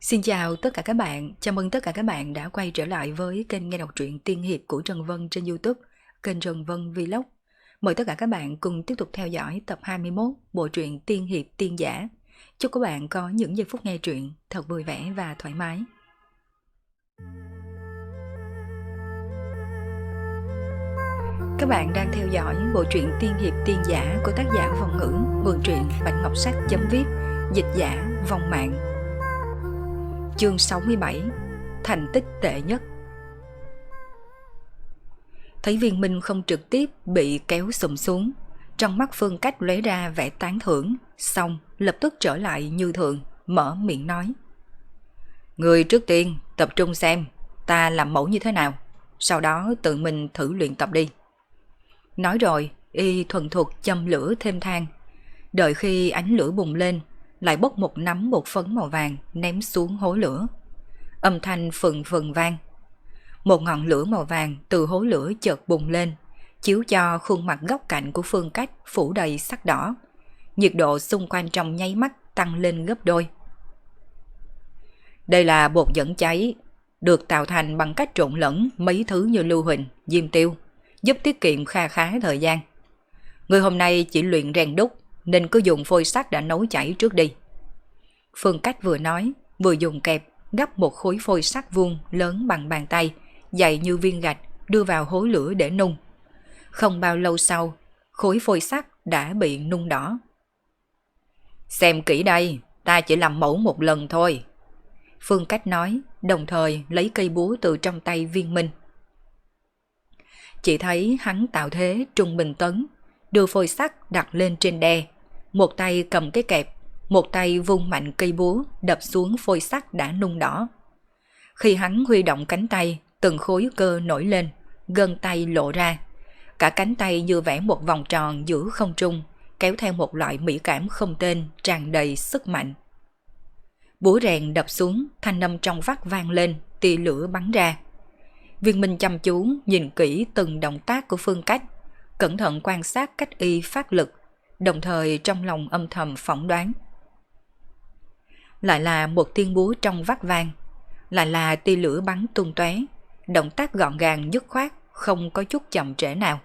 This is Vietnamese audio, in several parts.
Xin chào tất cả các bạn, chào mừng tất cả các bạn đã quay trở lại với kênh nghe đọc truyện tiên hiệp của Trần Vân trên YouTube, kênh Trần Vân Vlog. Mời tất cả các bạn cùng tiếp tục theo dõi tập 21 bộ truyện tiên hiệp tiên giả. Chúc các bạn có những giây phút nghe truyện thật vui vẻ và thoải mái. Các bạn đang theo dõi bộ truyện tiên hiệp tiên giả của tác giả Vong Ngữ, mượn truyện Bạch Ngọc Sách.viết, dịch giả Vong Mạng. Chương 67, thành tích tệ nhất. Thấy Viên Minh không trực tiếp bị kéo sụm xuống, trong mắt Phương Cách lóe ra vẻ tán thưởng, xong lập tức trở lại như thường, mở miệng nói: Người trước tiên tập trung xem ta làm mẫu như thế nào, sau đó tự mình thử luyện tập đi. Nói rồi, y thuần thục châm lửa thêm than, đợi khi ánh lửa bùng lên, lại bốc một nắm bột phấn màu vàng ném xuống hố lửa. Âm thanh phừng phừng vang. Một ngọn lửa màu vàng từ hố lửa chợt bùng lên, chiếu cho khuôn mặt góc cạnh của Phương Cách phủ đầy sắc đỏ. Nhiệt độ xung quanh trong nháy mắt tăng lên gấp đôi. Đây là bột dẫn cháy, được tạo thành bằng cách trộn lẫn mấy thứ như lưu huỳnh, diêm tiêu, giúp tiết kiệm kha khá thời gian. Người hôm nay chỉ luyện rèn đúc, nên cứ dùng phôi sắt đã nấu chảy trước đi. Phương Cách vừa nói, vừa dùng kẹp gắp một khối phôi sắt vuông lớn bằng bàn tay, dày như viên gạch, đưa vào hố lửa để nung. Không bao lâu sau, khối phôi sắt đã bị nung đỏ. Xem kỹ đây, ta chỉ làm mẫu một lần thôi. Phương Cách nói, đồng thời lấy cây búa từ trong tay Viên Minh. Chỉ thấy hắn tạo thế trung bình tấn, đưa phôi sắt đặt lên trên đe, một tay cầm cái kẹp, một tay vung mạnh cây búa đập xuống phôi sắt đã nung đỏ. Khi hắn huy động cánh tay, từng khối cơ nổi lên, gân tay lộ ra. Cả cánh tay như vẽ một vòng tròn giữa không trung, kéo theo một loại mỹ cảm không tên tràn đầy sức mạnh. Búa rèn đập xuống, thanh âm trong vắt vang lên, tia lửa bắn ra. Viên Minh chăm chú nhìn kỹ từng động tác của Phương Cách, cẩn thận quan sát cách y phát lực, đồng thời trong lòng âm thầm phỏng đoán. Lại là một tiếng búa trong vắt vang, lại là tia lửa bắn tung tóe, động tác gọn gàng dứt khoát, không có chút chậm trễ nào.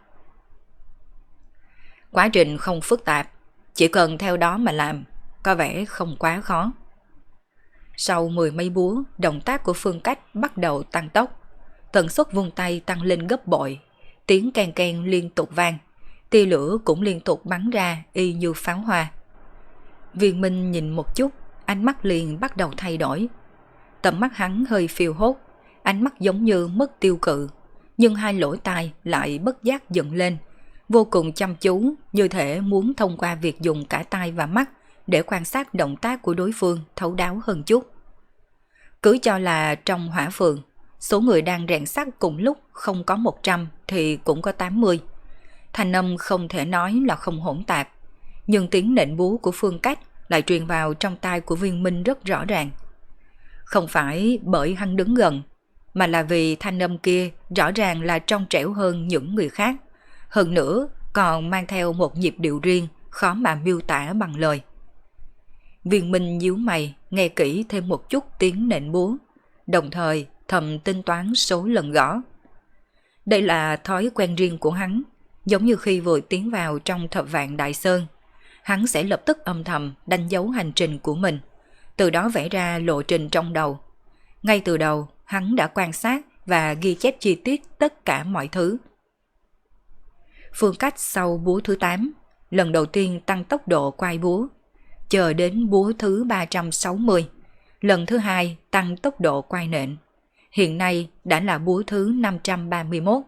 Quá trình không phức tạp, chỉ cần theo đó mà làm, có vẻ không quá khó. Sau 10 mấy búa, động tác của Phương Cách bắt đầu tăng tốc, tần suất vung tay tăng lên gấp bội, tiếng keng keng liên tục vang, tia lửa cũng liên tục bắn ra y như pháo hoa. Viên Minh nhìn một chút, ánh mắt liền bắt đầu thay đổi. Tầm mắt hắn hơi phiêu hốt, ánh mắt giống như mất tiêu cự, nhưng hai lỗ tai lại bất giác dựng lên, vô cùng chăm chú, như thể muốn thông qua việc dùng cả tai và mắt để quan sát động tác của đối phương thấu đáo hơn chút. Cứ cho là trong hỏa phường, số người đang rèn sắt cùng lúc không có 100 thì cũng có 80. Thanh âm không thể nói là không hỗn tạp, nhưng tiếng nện búa của Phương Cách lại truyền vào trong tai của Viên Minh rất rõ ràng. Không phải bởi hắn đứng gần, mà là vì thanh âm kia rõ ràng là trong trẻo hơn những người khác, hơn nữa còn mang theo một nhịp điệu riêng khó mà miêu tả bằng lời. Viên Minh nhíu mày nghe kỹ thêm một chút tiếng nện búa, đồng thời thầm tính toán số lần gõ. Đây là thói quen riêng của hắn, giống như khi vừa tiến vào trong Thập Vạn Đại Sơn, hắn sẽ lập tức âm thầm đánh dấu hành trình của mình, từ đó vẽ ra lộ trình trong đầu. Ngay từ đầu, hắn đã quan sát và ghi chép chi tiết tất cả mọi thứ. Phương Cách sau búa thứ 8, lần đầu tiên tăng tốc độ quay búa, chờ đến búa thứ 360, lần thứ 2 tăng tốc độ quay nện, hiện nay đã là búa thứ 531.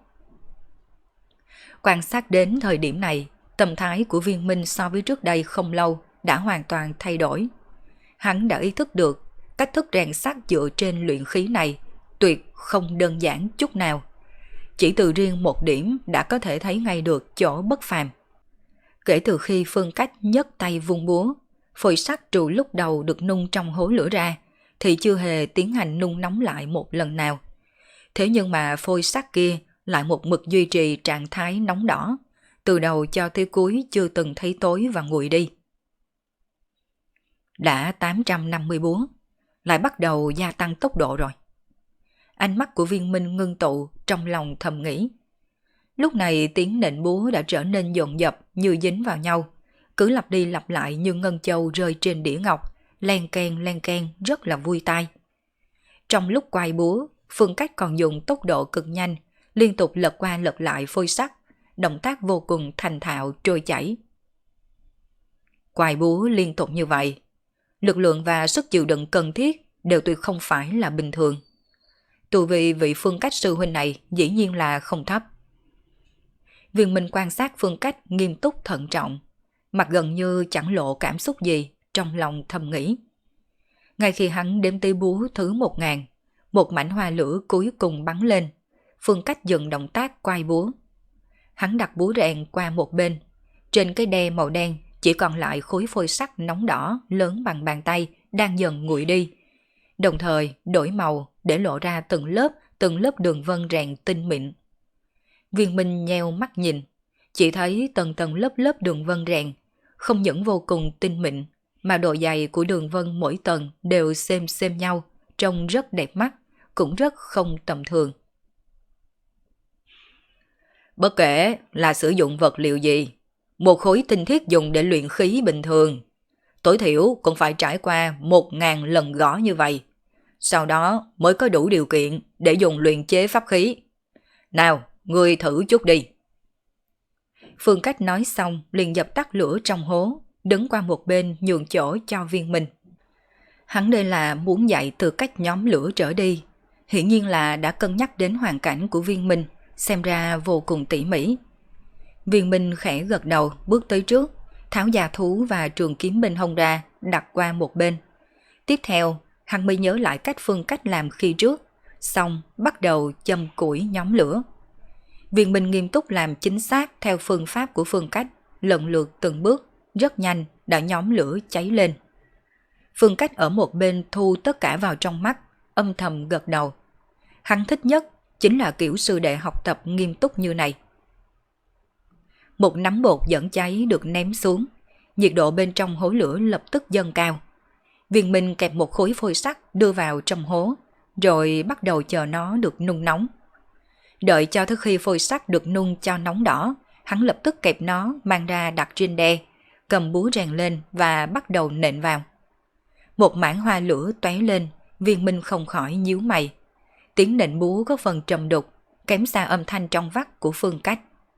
Quan sát đến thời điểm này, tâm thái của Viên Minh so với trước đây không lâu đã hoàn toàn thay đổi. Hắn đã ý thức được cách thức rèn sắt dựa trên luyện khí này tuyệt không đơn giản chút nào. Chỉ từ riêng một điểm đã có thể thấy ngay được chỗ bất phàm. Kể từ khi Phương Cách nhấc tay vung búa, phôi sắt trừ lúc đầu được nung trong hố lửa ra thì chưa hề tiến hành nung nóng lại một lần nào. Thế nhưng mà phôi sắt kia lại một mực duy trì trạng thái nóng đỏ, từ đầu cho tới cuối chưa từng thấy tối và nguội đi. Đã 850 búa, lại bắt đầu gia tăng tốc độ rồi. Ánh mắt của Viên Minh ngưng tụ, trong lòng thầm nghĩ. Lúc này tiếng nện búa đã trở nên dồn dập như dính vào nhau, cứ lặp đi lặp lại như ngân châu rơi trên đĩa ngọc, len keng rất là vui tai. Trong lúc quay búa, Phương Cách còn dùng tốc độ cực nhanh, liên tục lật qua lật lại phôi sắt, động tác vô cùng thành thạo trôi chảy. Quay búa liên tục như vậy, lực lượng và sức chịu đựng cần thiết đều tuyệt không phải là bình thường. Tu vi vị Phương Cách sư huynh này dĩ nhiên là không thấp. Viên Minh quan sát Phương Cách nghiêm túc thận trọng, mặt gần như chẳng lộ cảm xúc gì, trong lòng thầm nghĩ. Ngay khi hắn đếm tới búa thứ 1000, một mảnh hoa lửa cuối cùng bắn lên, Phương Cách dừng động tác quay búa. Hắn đặt búa rèn qua một bên, trên cái đe màu đen chỉ còn lại khối phôi sắt nóng đỏ lớn bằng bàn tay đang dần nguội đi, đồng thời đổi màu để lộ ra từng lớp đường vân rèn tinh mịn. Viên Minh nheo mắt nhìn, chỉ thấy tầng tầng lớp lớp đường vân rèn, không những vô cùng tinh mịn, mà độ dày của đường vân mỗi tầng đều xem nhau, trông rất đẹp mắt, cũng rất không tầm thường. Bất kể là sử dụng vật liệu gì, một khối tinh thiết dùng để luyện khí bình thường, tối thiểu cũng phải trải qua 1000 lần gõ như vậy, sau đó mới có đủ điều kiện để dùng luyện chế pháp khí. Nào, ngươi thử chút đi. Phương Cách nói xong liền dập tắt lửa trong hố, đứng qua một bên nhường chỗ cho Viên Minh. Hắn đây là muốn dạy từ cách nhóm lửa trở đi, hiển nhiên là đã cân nhắc đến hoàn cảnh của Viên Minh, xem ra vô cùng tỉ mỉ. Viên Minh khẽ gật đầu bước tới trước, tháo già thú và trường kiếm bên hông ra, đặt qua một bên. Tiếp theo, hắn mới nhớ lại cách Phương Cách làm khi trước, xong bắt đầu châm củi nhóm lửa. Viên Minh nghiêm túc làm chính xác theo phương pháp của Phương Cách, lần lượt từng bước, rất nhanh đã nhóm lửa cháy lên. Phương Cách ở một bên thu tất cả vào trong mắt, âm thầm gật đầu. Hắn thích nhất chính là kiểu sư đệ học tập nghiêm túc như này. Một nắm bột dẫn cháy được ném xuống, nhiệt độ bên trong hố lửa lập tức dâng cao. Viên Minh kẹp một khối phôi sắt đưa vào trong hố, rồi bắt đầu chờ nó được nung nóng. Đợi cho tới khi phôi sắt được nung cho nóng đỏ, hắn lập tức kẹp nó mang ra đặt trên đe, cầm búa rèn lên và bắt đầu nện vào. Một mảng hoa lửa tóe lên, Viên Minh không khỏi nhíu mày. Tiếng nện búa có phần trầm đục, kém xa âm thanh trong vắt của Phương Cách.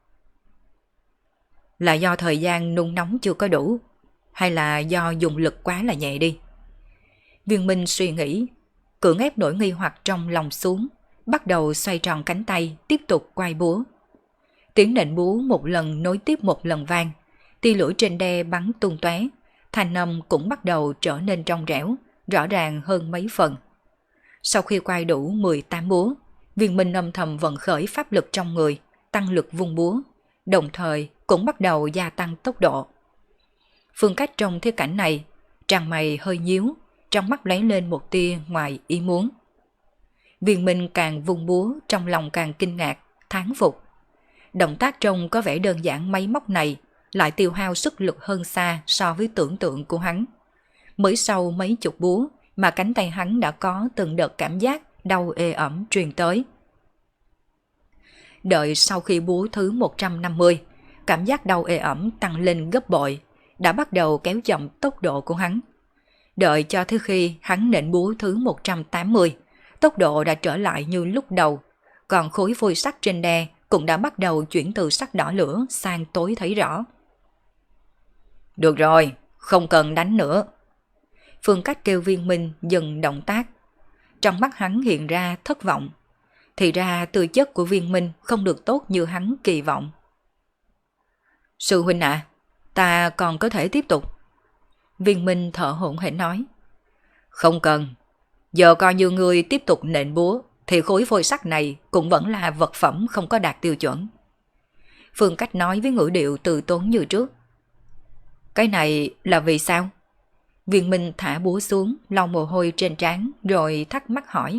Là do thời gian nung nóng chưa có đủ, hay là do dùng lực quá là nhẹ đi? Viên Minh suy nghĩ, cưỡng ép nỗi nghi hoặc trong lòng xuống, bắt đầu xoay tròn cánh tay, tiếp tục quay búa. Tiếng nện búa một lần nối tiếp một lần vang, tia lửa trên đe bắn tung tóe, thanh âm cũng bắt đầu trở nên trong trẻo, rõ ràng hơn mấy phần. Sau khi quay đủ 18 búa, Viên Minh âm thầm vận khởi pháp lực trong người, tăng lực vung búa, đồng thời cũng bắt đầu gia tăng tốc độ. Phương Cách trong thế cảnh này, tràn mày hơi nhíu, trong mắt lóe lên một tia ngoài ý muốn. Viên Minh càng vung búa, trong lòng càng kinh ngạc, thán phục. Động tác trông có vẻ đơn giản máy móc này lại tiêu hao sức lực hơn xa so với tưởng tượng của hắn. Mới sau mấy chục búa mà cánh tay hắn đã có từng đợt cảm giác đau ê ẩm truyền tới. Đợi sau khi búa thứ 150, cảm giác đau ê ẩm tăng lên gấp bội, đã bắt đầu kéo chậm tốc độ của hắn. Đợi cho tới khi hắn nện búa thứ 180, tốc độ đã trở lại như lúc đầu, còn khối phôi sắt trên đe cũng đã bắt đầu chuyển từ sắc đỏ lửa sang tối thấy rõ. Được rồi, không cần đánh nữa. Phương Cách kêu Viên Minh dừng động tác. Trong mắt hắn hiện ra thất vọng. Thì ra tư chất của Viên Minh không được tốt như hắn kỳ vọng. Sư huynh ạ, ta còn có thể tiếp tục. Viên Minh thở hổn hển nói. Không cần, giờ coi như ngươi tiếp tục nện búa thì khối phôi sắt này cũng vẫn là vật phẩm không có đạt tiêu chuẩn. Phương Cách nói với ngữ điệu từ tốn như trước. Cái này là vì sao? Viên Minh thả búa xuống, lau mồ hôi trên trán rồi thắc mắc hỏi.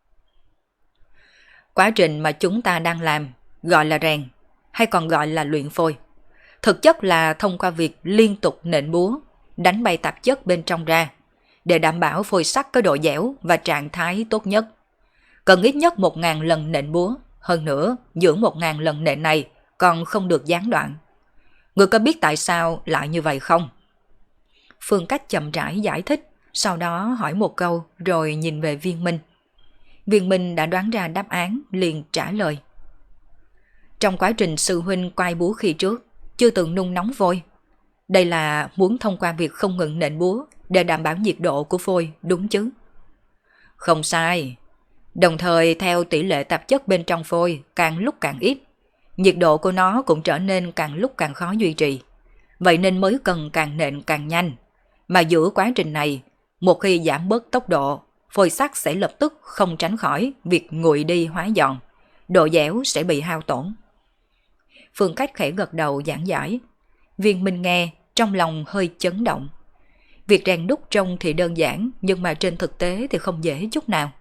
Quá trình mà chúng ta đang làm gọi là rèn, hay còn gọi là luyện phôi. Thực chất là thông qua việc liên tục nện búa, đánh bay tạp chất bên trong ra, để đảm bảo phôi sắt có độ dẻo và trạng thái tốt nhất. Cần ít nhất 1.000 lần nện búa, hơn nữa giữa 1.000 lần nện này còn không được gián đoạn. Ngươi có biết tại sao lại như vậy không? Phương Cách chậm rãi giải thích, sau đó hỏi một câu rồi nhìn về Viên Minh. Viên Minh đã đoán ra đáp án, liền trả lời. Trong quá trình sư huynh quay búa khi trước, chưa từng nung nóng vôi. Đây là muốn thông qua việc không ngừng nện búa để đảm bảo nhiệt độ của phôi, đúng chứ? Không sai. Đồng thời theo tỷ lệ tạp chất bên trong phôi càng lúc càng ít, nhiệt độ của nó cũng trở nên càng lúc càng khó duy trì. Vậy nên mới cần càng nện càng nhanh. Mà giữa quá trình này, một khi giảm bớt tốc độ, phôi sắt sẽ lập tức không tránh khỏi việc nguội đi hóa giòn, độ dẻo sẽ bị hao tổn. Phương Cách khẽ gật đầu giảng giải. Viên Minh nghe, trong lòng hơi chấn động. Việc rèn đúc trông thì đơn giản, nhưng mà trên thực tế thì không dễ chút nào.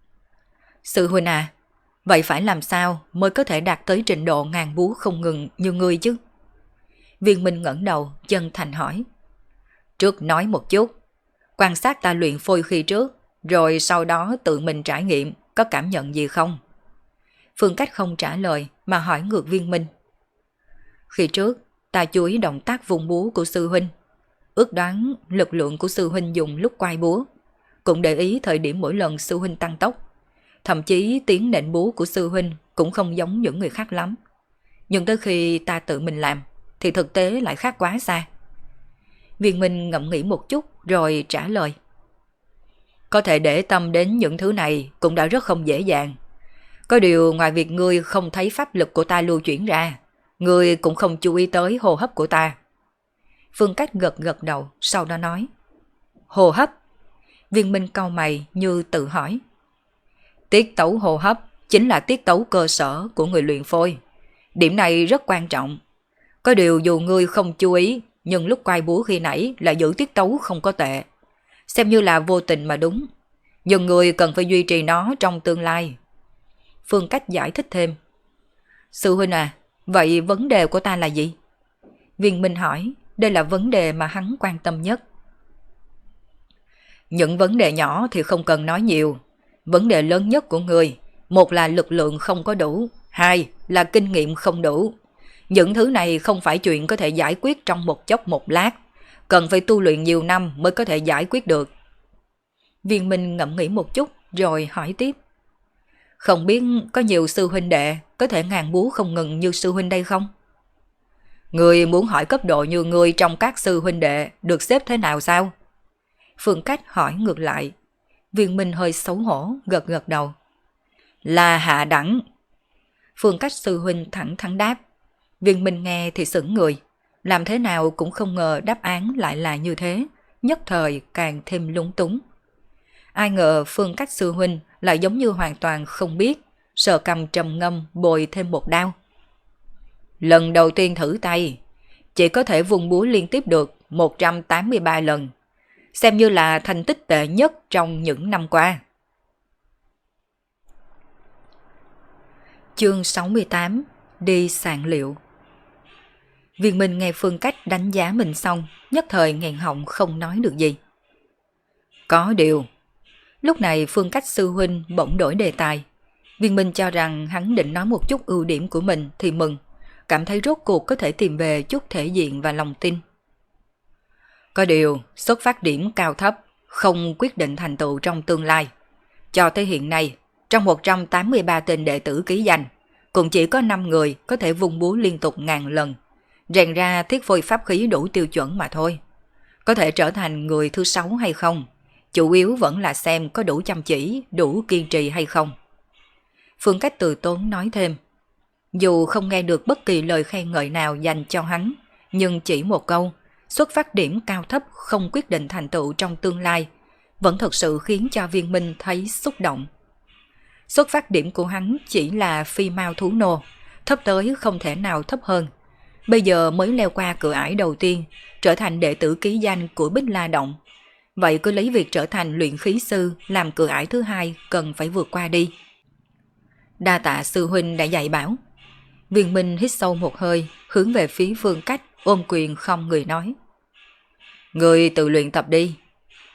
Sư huynh à, vậy phải làm sao mới có thể đạt tới trình độ ngàn búa không ngừng như ngươi chứ? Viên Minh ngẩng đầu, chân thành hỏi. Trước nói một chút, quan sát ta luyện phôi khi trước, rồi sau đó tự mình trải nghiệm, có cảm nhận gì không? Phương Cách không trả lời mà hỏi ngược Viên Minh. Khi trước, ta chú ý động tác vùng búa của sư huynh, ước đoán lực lượng của sư huynh dùng lúc quay búa, cũng để ý thời điểm mỗi lần sư huynh tăng tốc. Thậm chí tiếng nện búa của sư huynh cũng không giống những người khác lắm. Nhưng tới khi ta tự mình làm, thì thực tế lại khác quá xa. Viên Minh ngẫm nghĩ một chút rồi trả lời. Có thể để tâm đến những thứ này cũng đã rất không dễ dàng. Có điều ngoài việc ngươi không thấy pháp lực của ta lưu chuyển ra, ngươi cũng không chú ý tới hô hấp của ta. Phương Cách gật gật đầu, sau đó nói. Hô hấp? Viên Minh cau mày như tự hỏi. Tiết tấu hô hấp chính là tiết tấu cơ sở của người luyện phôi. Điểm này rất quan trọng. Có điều dù ngươi không chú ý, nhưng lúc quay búa khi nãy là giữ tiết tấu không có tệ. Xem như là vô tình mà đúng. Nhưng ngươi cần phải duy trì nó trong tương lai. Phương Cách giải thích thêm. Sư huynh à, vậy vấn đề của ta là gì? Viên Minh hỏi, đây là vấn đề mà hắn quan tâm nhất. Những vấn đề nhỏ thì không cần nói nhiều. Vấn đề lớn nhất của ngươi, một là lực lượng không có đủ, hai là kinh nghiệm không đủ. Những thứ này không phải chuyện có thể giải quyết trong một chốc một lát, cần phải tu luyện nhiều năm mới có thể giải quyết được. Viên Minh ngẫm nghĩ một chút rồi hỏi tiếp. Không biết có nhiều sư huynh đệ có thể ngàn búa không ngừng như sư huynh đây không? Người muốn hỏi cấp độ như người trong các sư huynh đệ được xếp thế nào sao? Phương Cách hỏi ngược lại. Viên Minh hơi xấu hổ, gật gật đầu. Là hạ đẳng. Phương Cách sư huynh thẳng thắn đáp. Viên Minh nghe thì sững người. Làm thế nào cũng không ngờ đáp án lại là như thế, nhất thời càng thêm lúng túng. Ai ngờ Phương Cách sư huynh lại giống như hoàn toàn không biết, sờ cầm trầm ngâm bồi thêm một đao. Lần đầu tiên thử tay, chỉ có thể vùng búa liên tiếp được 183 lần, xem như là thành tích tệ nhất trong những năm qua. Chương 68. Đi sạn liệu. Viên Minh nghe Phương Cách đánh giá mình xong, nhất thời nghẹn họng không nói được gì. Có điều, lúc này Phương Cách sư huynh bỗng đổi đề tài. Viên Minh cho rằng hắn định nói một chút ưu điểm của mình thì mừng, cảm thấy rốt cuộc có thể tìm về chút thể diện và lòng tin. Có điều, xuất phát điểm cao thấp không quyết định thành tựu trong tương lai. Cho tới hiện nay, trong 183 tên đệ tử ký danh, cũng chỉ có 5 người có thể vung búa liên tục ngàn lần, rèn ra thiết phôi pháp khí đủ tiêu chuẩn mà thôi. Có thể trở thành người thứ 6 hay không, chủ yếu vẫn là xem có đủ chăm chỉ, đủ kiên trì hay không. Phương Cách từ tốn nói thêm. Dù không nghe được bất kỳ lời khen ngợi nào dành cho hắn, nhưng chỉ một câu, xuất phát điểm cao thấp không quyết định thành tựu trong tương lai, vẫn thật sự khiến cho Viên Minh thấy xúc động. Xuất phát điểm của hắn chỉ là phi mao thú nô, thấp tới không thể nào thấp hơn. Bây giờ mới leo qua cửa ải đầu tiên, trở thành đệ tử ký danh của Bích La Động. Vậy cứ lấy việc trở thành luyện khí sư làm cửa ải thứ hai cần phải vượt qua đi. Đa tạ sư huynh đã dạy bảo. Viên Minh hít sâu một hơi, hướng về phía Phương Cách, ôm quyền không người nói. Người tự luyện tập đi.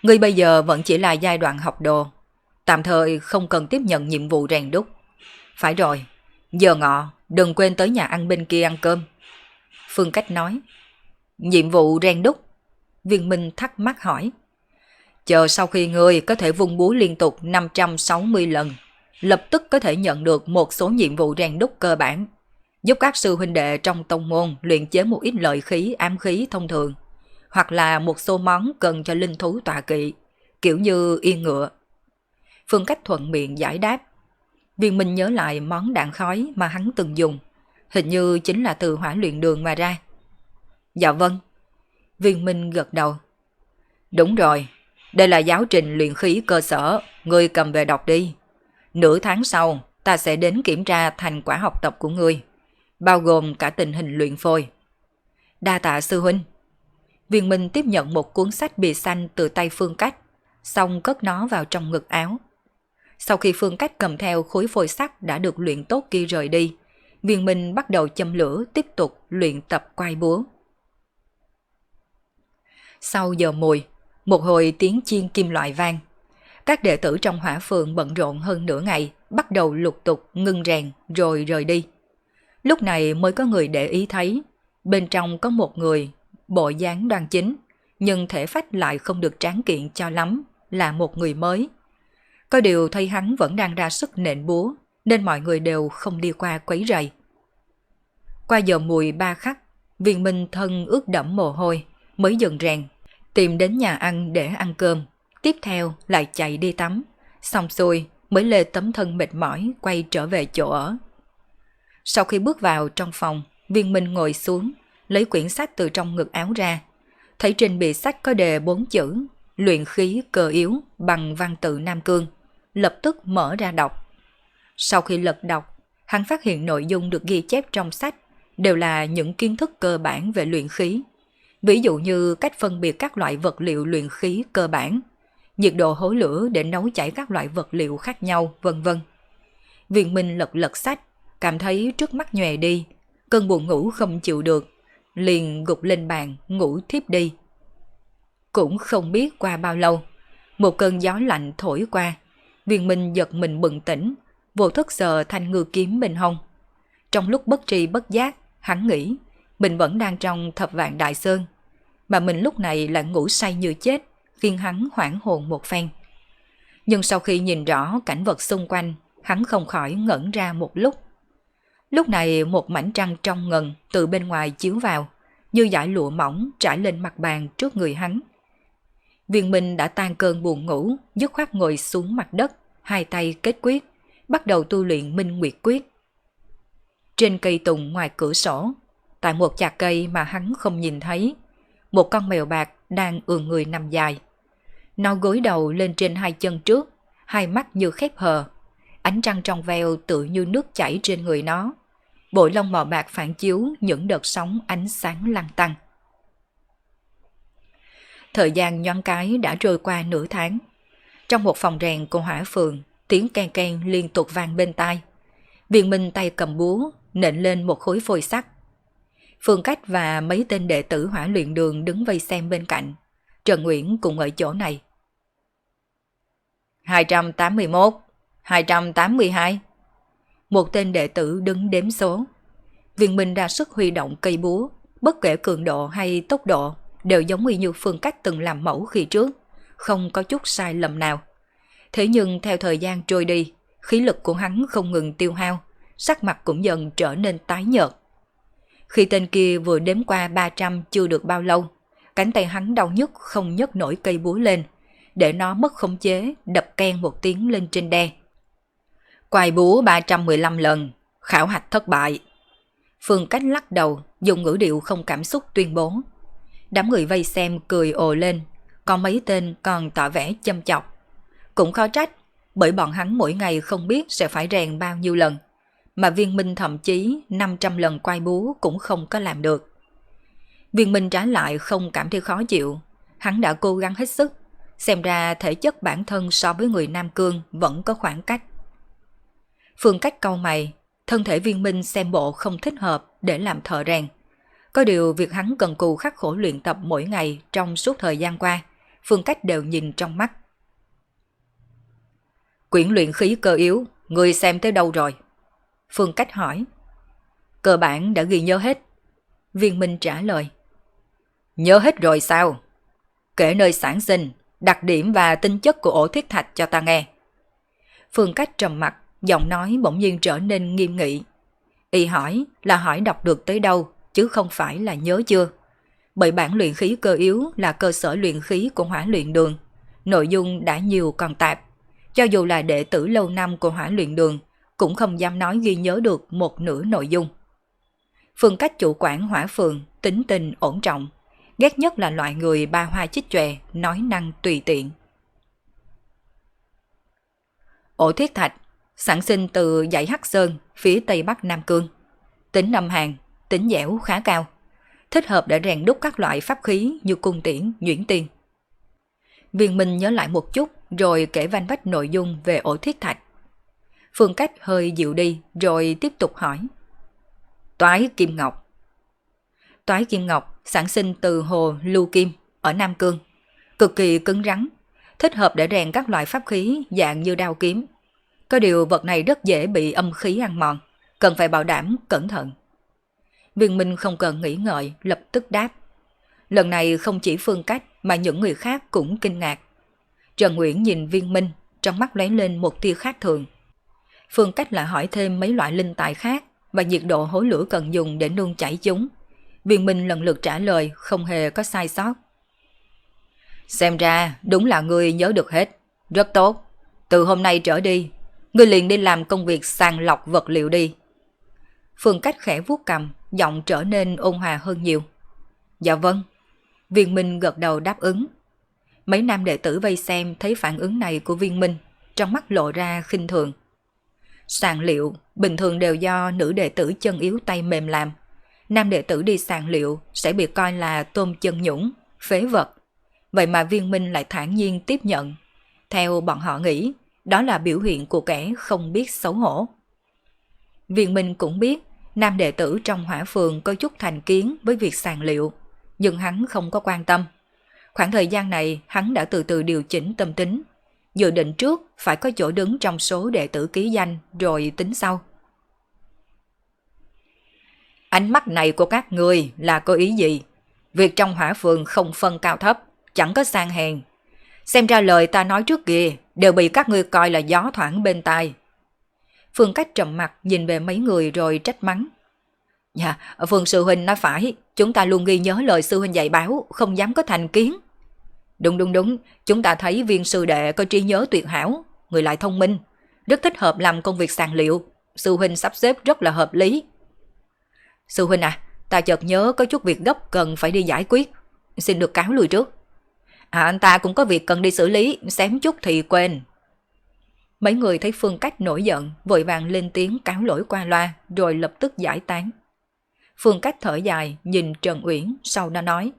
Ngươi bây giờ vẫn chỉ là giai đoạn học đồ, tạm thời không cần tiếp nhận nhiệm vụ rèn đúc. Phải rồi, giờ ngọ, đừng quên tới nhà ăn bên kia ăn cơm. Phương Cách nói. Nhiệm vụ rèn đúc? Viên Minh thắc mắc hỏi. Chờ sau khi ngươi có thể vung búa liên tục 560 lần, lập tức có thể nhận được một số nhiệm vụ rèn đúc cơ bản, giúp các sư huynh đệ trong tông môn luyện chế một ít lợi khí, ám khí thông thường, hoặc là một số món cần cho linh thú tọa kỵ, kiểu như yên ngựa. Phương Cách thuận miệng giải đáp. Viên Minh nhớ lại món đạn khói mà hắn từng dùng, hình như chính là từ hỏa luyện đường mà ra. Dạ vâng. Viên Minh gật đầu. Đúng rồi, đây là giáo trình luyện khí cơ sở, ngươi cầm về đọc đi. Nửa tháng sau, ta sẽ đến kiểm tra thành quả học tập của ngươi, bao gồm cả tình hình luyện phôi. Đa tạ sư huynh. Viên Minh tiếp nhận một cuốn sách bìa xanh từ tay Phương Cách, xong cất nó vào trong ngực áo. Sau khi Phương Cách cầm theo khối phôi sắt đã được luyện tốt kia rời đi, Viên Minh bắt đầu châm lửa tiếp tục luyện tập quay búa. Sau giờ mùi, một hồi tiếng chiên kim loại vang. Các đệ tử trong hỏa phường bận rộn hơn nửa ngày, bắt đầu lục tục ngưng rèn rồi rời đi. Lúc này mới có người để ý thấy, bên trong có một người, bộ dáng đoan chính, nhưng thể phách lại không được tráng kiện cho lắm, là một người mới. Có điều thấy hắn vẫn đang ra sức nện búa, nên mọi người đều không đi qua quấy rầy. Qua giờ mùi 3 khắc, Viên Minh thân ướt đẫm mồ hôi, mới dừng rèn, tìm đến nhà ăn để ăn cơm. Tiếp theo lại chạy đi tắm, xong xuôi mới lê tấm thân mệt mỏi quay trở về chỗ ở. Sau khi bước vào trong phòng, Viên Minh ngồi xuống, lấy quyển sách từ trong ngực áo ra. Thấy trên bìa sách có đề 4 chữ luyện khí cơ yếu bằng văn tự Nam Cương, lập tức mở ra đọc. Sau khi lật đọc, hắn phát hiện nội dung được ghi chép trong sách đều là những kiến thức cơ bản về luyện khí. Ví dụ như cách phân biệt các loại vật liệu luyện khí cơ bản, nhiệt độ hối lửa để nấu chảy các loại vật liệu khác nhau, vân vân. Viên Minh lật lật sách, cảm thấy trước mắt nhòe đi, cơn buồn ngủ không chịu được, liền gục lên bàn ngủ thiếp đi. Cũng không biết qua bao lâu, một cơn gió lạnh thổi qua, Viên Minh giật mình bừng tỉnh, vô thức sờ thanh ngư kiếm bên hông. Trong lúc bất tri bất giác, hắn nghĩ mình vẫn đang trong Thập Vạn Đại Sơn, mà mình lúc này lại ngủ say như chết, khiến hắn hoảng hồn một phen. Nhưng sau khi nhìn rõ cảnh vật xung quanh, hắn không khỏi ngẩn ra một lúc. Lúc này một mảnh trăng trong ngần từ bên ngoài chiếu vào, như dải lụa mỏng trải lên mặt bàn trước người hắn. Viên Minh đã tan cơn buồn ngủ, dứt khoát ngồi xuống mặt đất, hai tay kết quyết, bắt đầu tu luyện Minh Nguyệt Quyết. Trên cây tùng ngoài cửa sổ, tại một chạc cây mà hắn không nhìn thấy, một con mèo bạc đang ườn người nằm dài. Nó gối đầu lên trên hai chân trước, hai mắt như khép hờ, ánh trăng trong veo tự như nước chảy trên người nó. Bộ lông màu bạc phản chiếu những đợt sóng ánh sáng lăn tăn. Thời gian nhoáng cái đã trôi qua nửa tháng. Trong một phòng rèn của hỏa phường, tiếng keng keng liên tục vang bên tai. Viên Minh tay cầm búa, nện lên một khối phôi sắt. Phương Cách và mấy tên đệ tử hỏa luyện đường đứng vây xem bên cạnh. Trần Uyển cũng ở chỗ này. 281, 282. Một tên đệ tử đứng đếm số. Viên Minh ra sức huy động cây búa, bất kể cường độ hay tốc độ, đều giống như Phương Cách từng làm mẫu khi trước, không có chút sai lầm nào. Thế nhưng theo thời gian trôi đi, khí lực của hắn không ngừng tiêu hao, sắc mặt cũng dần trở nên tái nhợt. Khi tên kia vừa đếm qua 300 chưa được bao lâu, cánh tay hắn đau nhức không nhấc nổi cây búa lên, để nó mất khống chế, đập keng một tiếng lên trên đe. Quài búa 315 lần, khảo hạch thất bại. Phương Cách lắc đầu, dùng ngữ điệu không cảm xúc tuyên bố. Đám người vây xem cười ồ lên, có mấy tên còn tỏ vẻ châm chọc. Cũng khó trách, bởi bọn hắn mỗi ngày không biết sẽ phải rèn bao nhiêu lần, mà Viên Minh thậm chí 500 lần quay búa cũng không có làm được. Viên Minh trái lại không cảm thấy khó chịu, hắn đã cố gắng hết sức, xem ra thể chất bản thân so với người Nam Cương vẫn có khoảng cách. Phương Cách cau mày, thân thể Viên Minh xem bộ không thích hợp để làm thợ rèn. Có điều việc hắn cần cù khắc khổ luyện tập mỗi ngày trong suốt thời gian qua, Phương Cách đều nhìn trong mắt. Quyển luyện khí cơ yếu, người xem tới đâu rồi? Phương Cách hỏi. Cơ bản đã ghi nhớ hết. Viên Minh trả lời. Nhớ hết rồi sao? Kể nơi sản sinh, đặc điểm và tính chất của ổ thiết thạch cho ta nghe. Phương Cách trầm mặt, giọng nói bỗng nhiên trở nên nghiêm nghị. Y hỏi là hỏi đọc được tới đâu, chứ không phải là nhớ chưa. Bởi bản luyện khí cơ yếu là cơ sở luyện khí của Hỏa Luyện Đường. Nội dung đã nhiều còn tạp. Cho dù là đệ tử lâu năm của Hỏa Luyện Đường, cũng không dám nói ghi nhớ được một nửa nội dung. Phương Cách chủ quản Hỏa Phường, tính tình ổn trọng, ghét nhất là loại người ba hoa chích chòe, nói năng tùy tiện. Ổ thiết thạch sản sinh từ dãy Hắc Sơn phía tây bắc Nam Cương. Tính âm hàn, tính dẻo khá cao, thích hợp để rèn đúc các loại pháp khí như cung tiễn, nhuyễn tiên. Viên Minh nhớ lại một chút rồi kể vanh vách nội dung về ổ thiết thạch. Phương Cách hơi dịu đi rồi tiếp tục hỏi. Toái Kim Ngọc. Toái Kim Ngọc sản sinh từ hồ Lưu Kim ở Nam Cương, cực kỳ cứng rắn, thích hợp để rèn các loại pháp khí dạng như đao kiếm. Có điều vật này rất dễ bị âm khí ăn mòn, cần phải bảo đảm cẩn thận. Viên Minh không cần nghĩ ngợi, lập tức đáp. Lần này không chỉ Phương Cách mà những người khác cũng kinh ngạc. Trần Uyển nhìn Viên Minh, trong mắt lóe lên một tia khác thường. Phương Cách lại hỏi thêm mấy loại linh tài khác và nhiệt độ hối lửa cần dùng để nung chảy chúng. Viên Minh lần lượt trả lời không hề có sai sót. Xem ra đúng là ngươi nhớ được hết. Rất tốt. Từ hôm nay trở đi, ngươi liền đi làm công việc sàng lọc vật liệu đi. Phương Cách khẽ vuốt cằm, giọng trở nên ôn hòa hơn nhiều. Dạ vâng. Viên Minh gật đầu đáp ứng. Mấy nam đệ tử vây xem thấy phản ứng này của Viên Minh, trong mắt lộ ra khinh thường. Sàng liệu bình thường đều do nữ đệ tử chân yếu tay mềm làm. Nam đệ tử đi sàng liệu sẽ bị coi là tôm chân nhũng, phế vật. Vậy mà Viên Minh lại thản nhiên tiếp nhận. Theo bọn họ nghĩ, đó là biểu hiện của kẻ không biết xấu hổ. Viên Minh cũng biết nam đệ tử trong Hỏa Phường có chút thành kiến với việc sàng liệu, nhưng hắn không có quan tâm. Khoảng thời gian này hắn đã từ từ điều chỉnh tâm tính, dự định trước phải có chỗ đứng trong số đệ tử ký danh rồi tính sau. Ánh mắt này của các ngươi là có ý gì? Việc trong Hỏa Phường không phân cao thấp, chẳng có sang hèn. Xem ra lời ta nói trước kia đều bị các ngươi coi là gió thoảng bên tai. Phương Cách trầm mặt nhìn về mấy người rồi trách mắng. Dạ, Phương sư huynh nói phải, chúng ta luôn ghi nhớ lời sư huynh dạy bảo, không dám có thành kiến. Đúng, chúng ta thấy Viên sư đệ có trí nhớ tuyệt hảo, người lại thông minh, rất thích hợp làm công việc sàng liệu, sư huynh sắp xếp rất là hợp lý. Sư huynh à, ta chợt nhớ có chút việc gấp cần phải đi giải quyết, xin được cáo lui trước. Anh ta cũng có việc cần đi xử lý, xém chút thì quên. Mấy người thấy Phương Cách nổi giận, vội vàng lên tiếng cáo lỗi qua loa, rồi lập tức giải tán. Phương Cách thở dài, nhìn Trần Uyển, sau đó nói.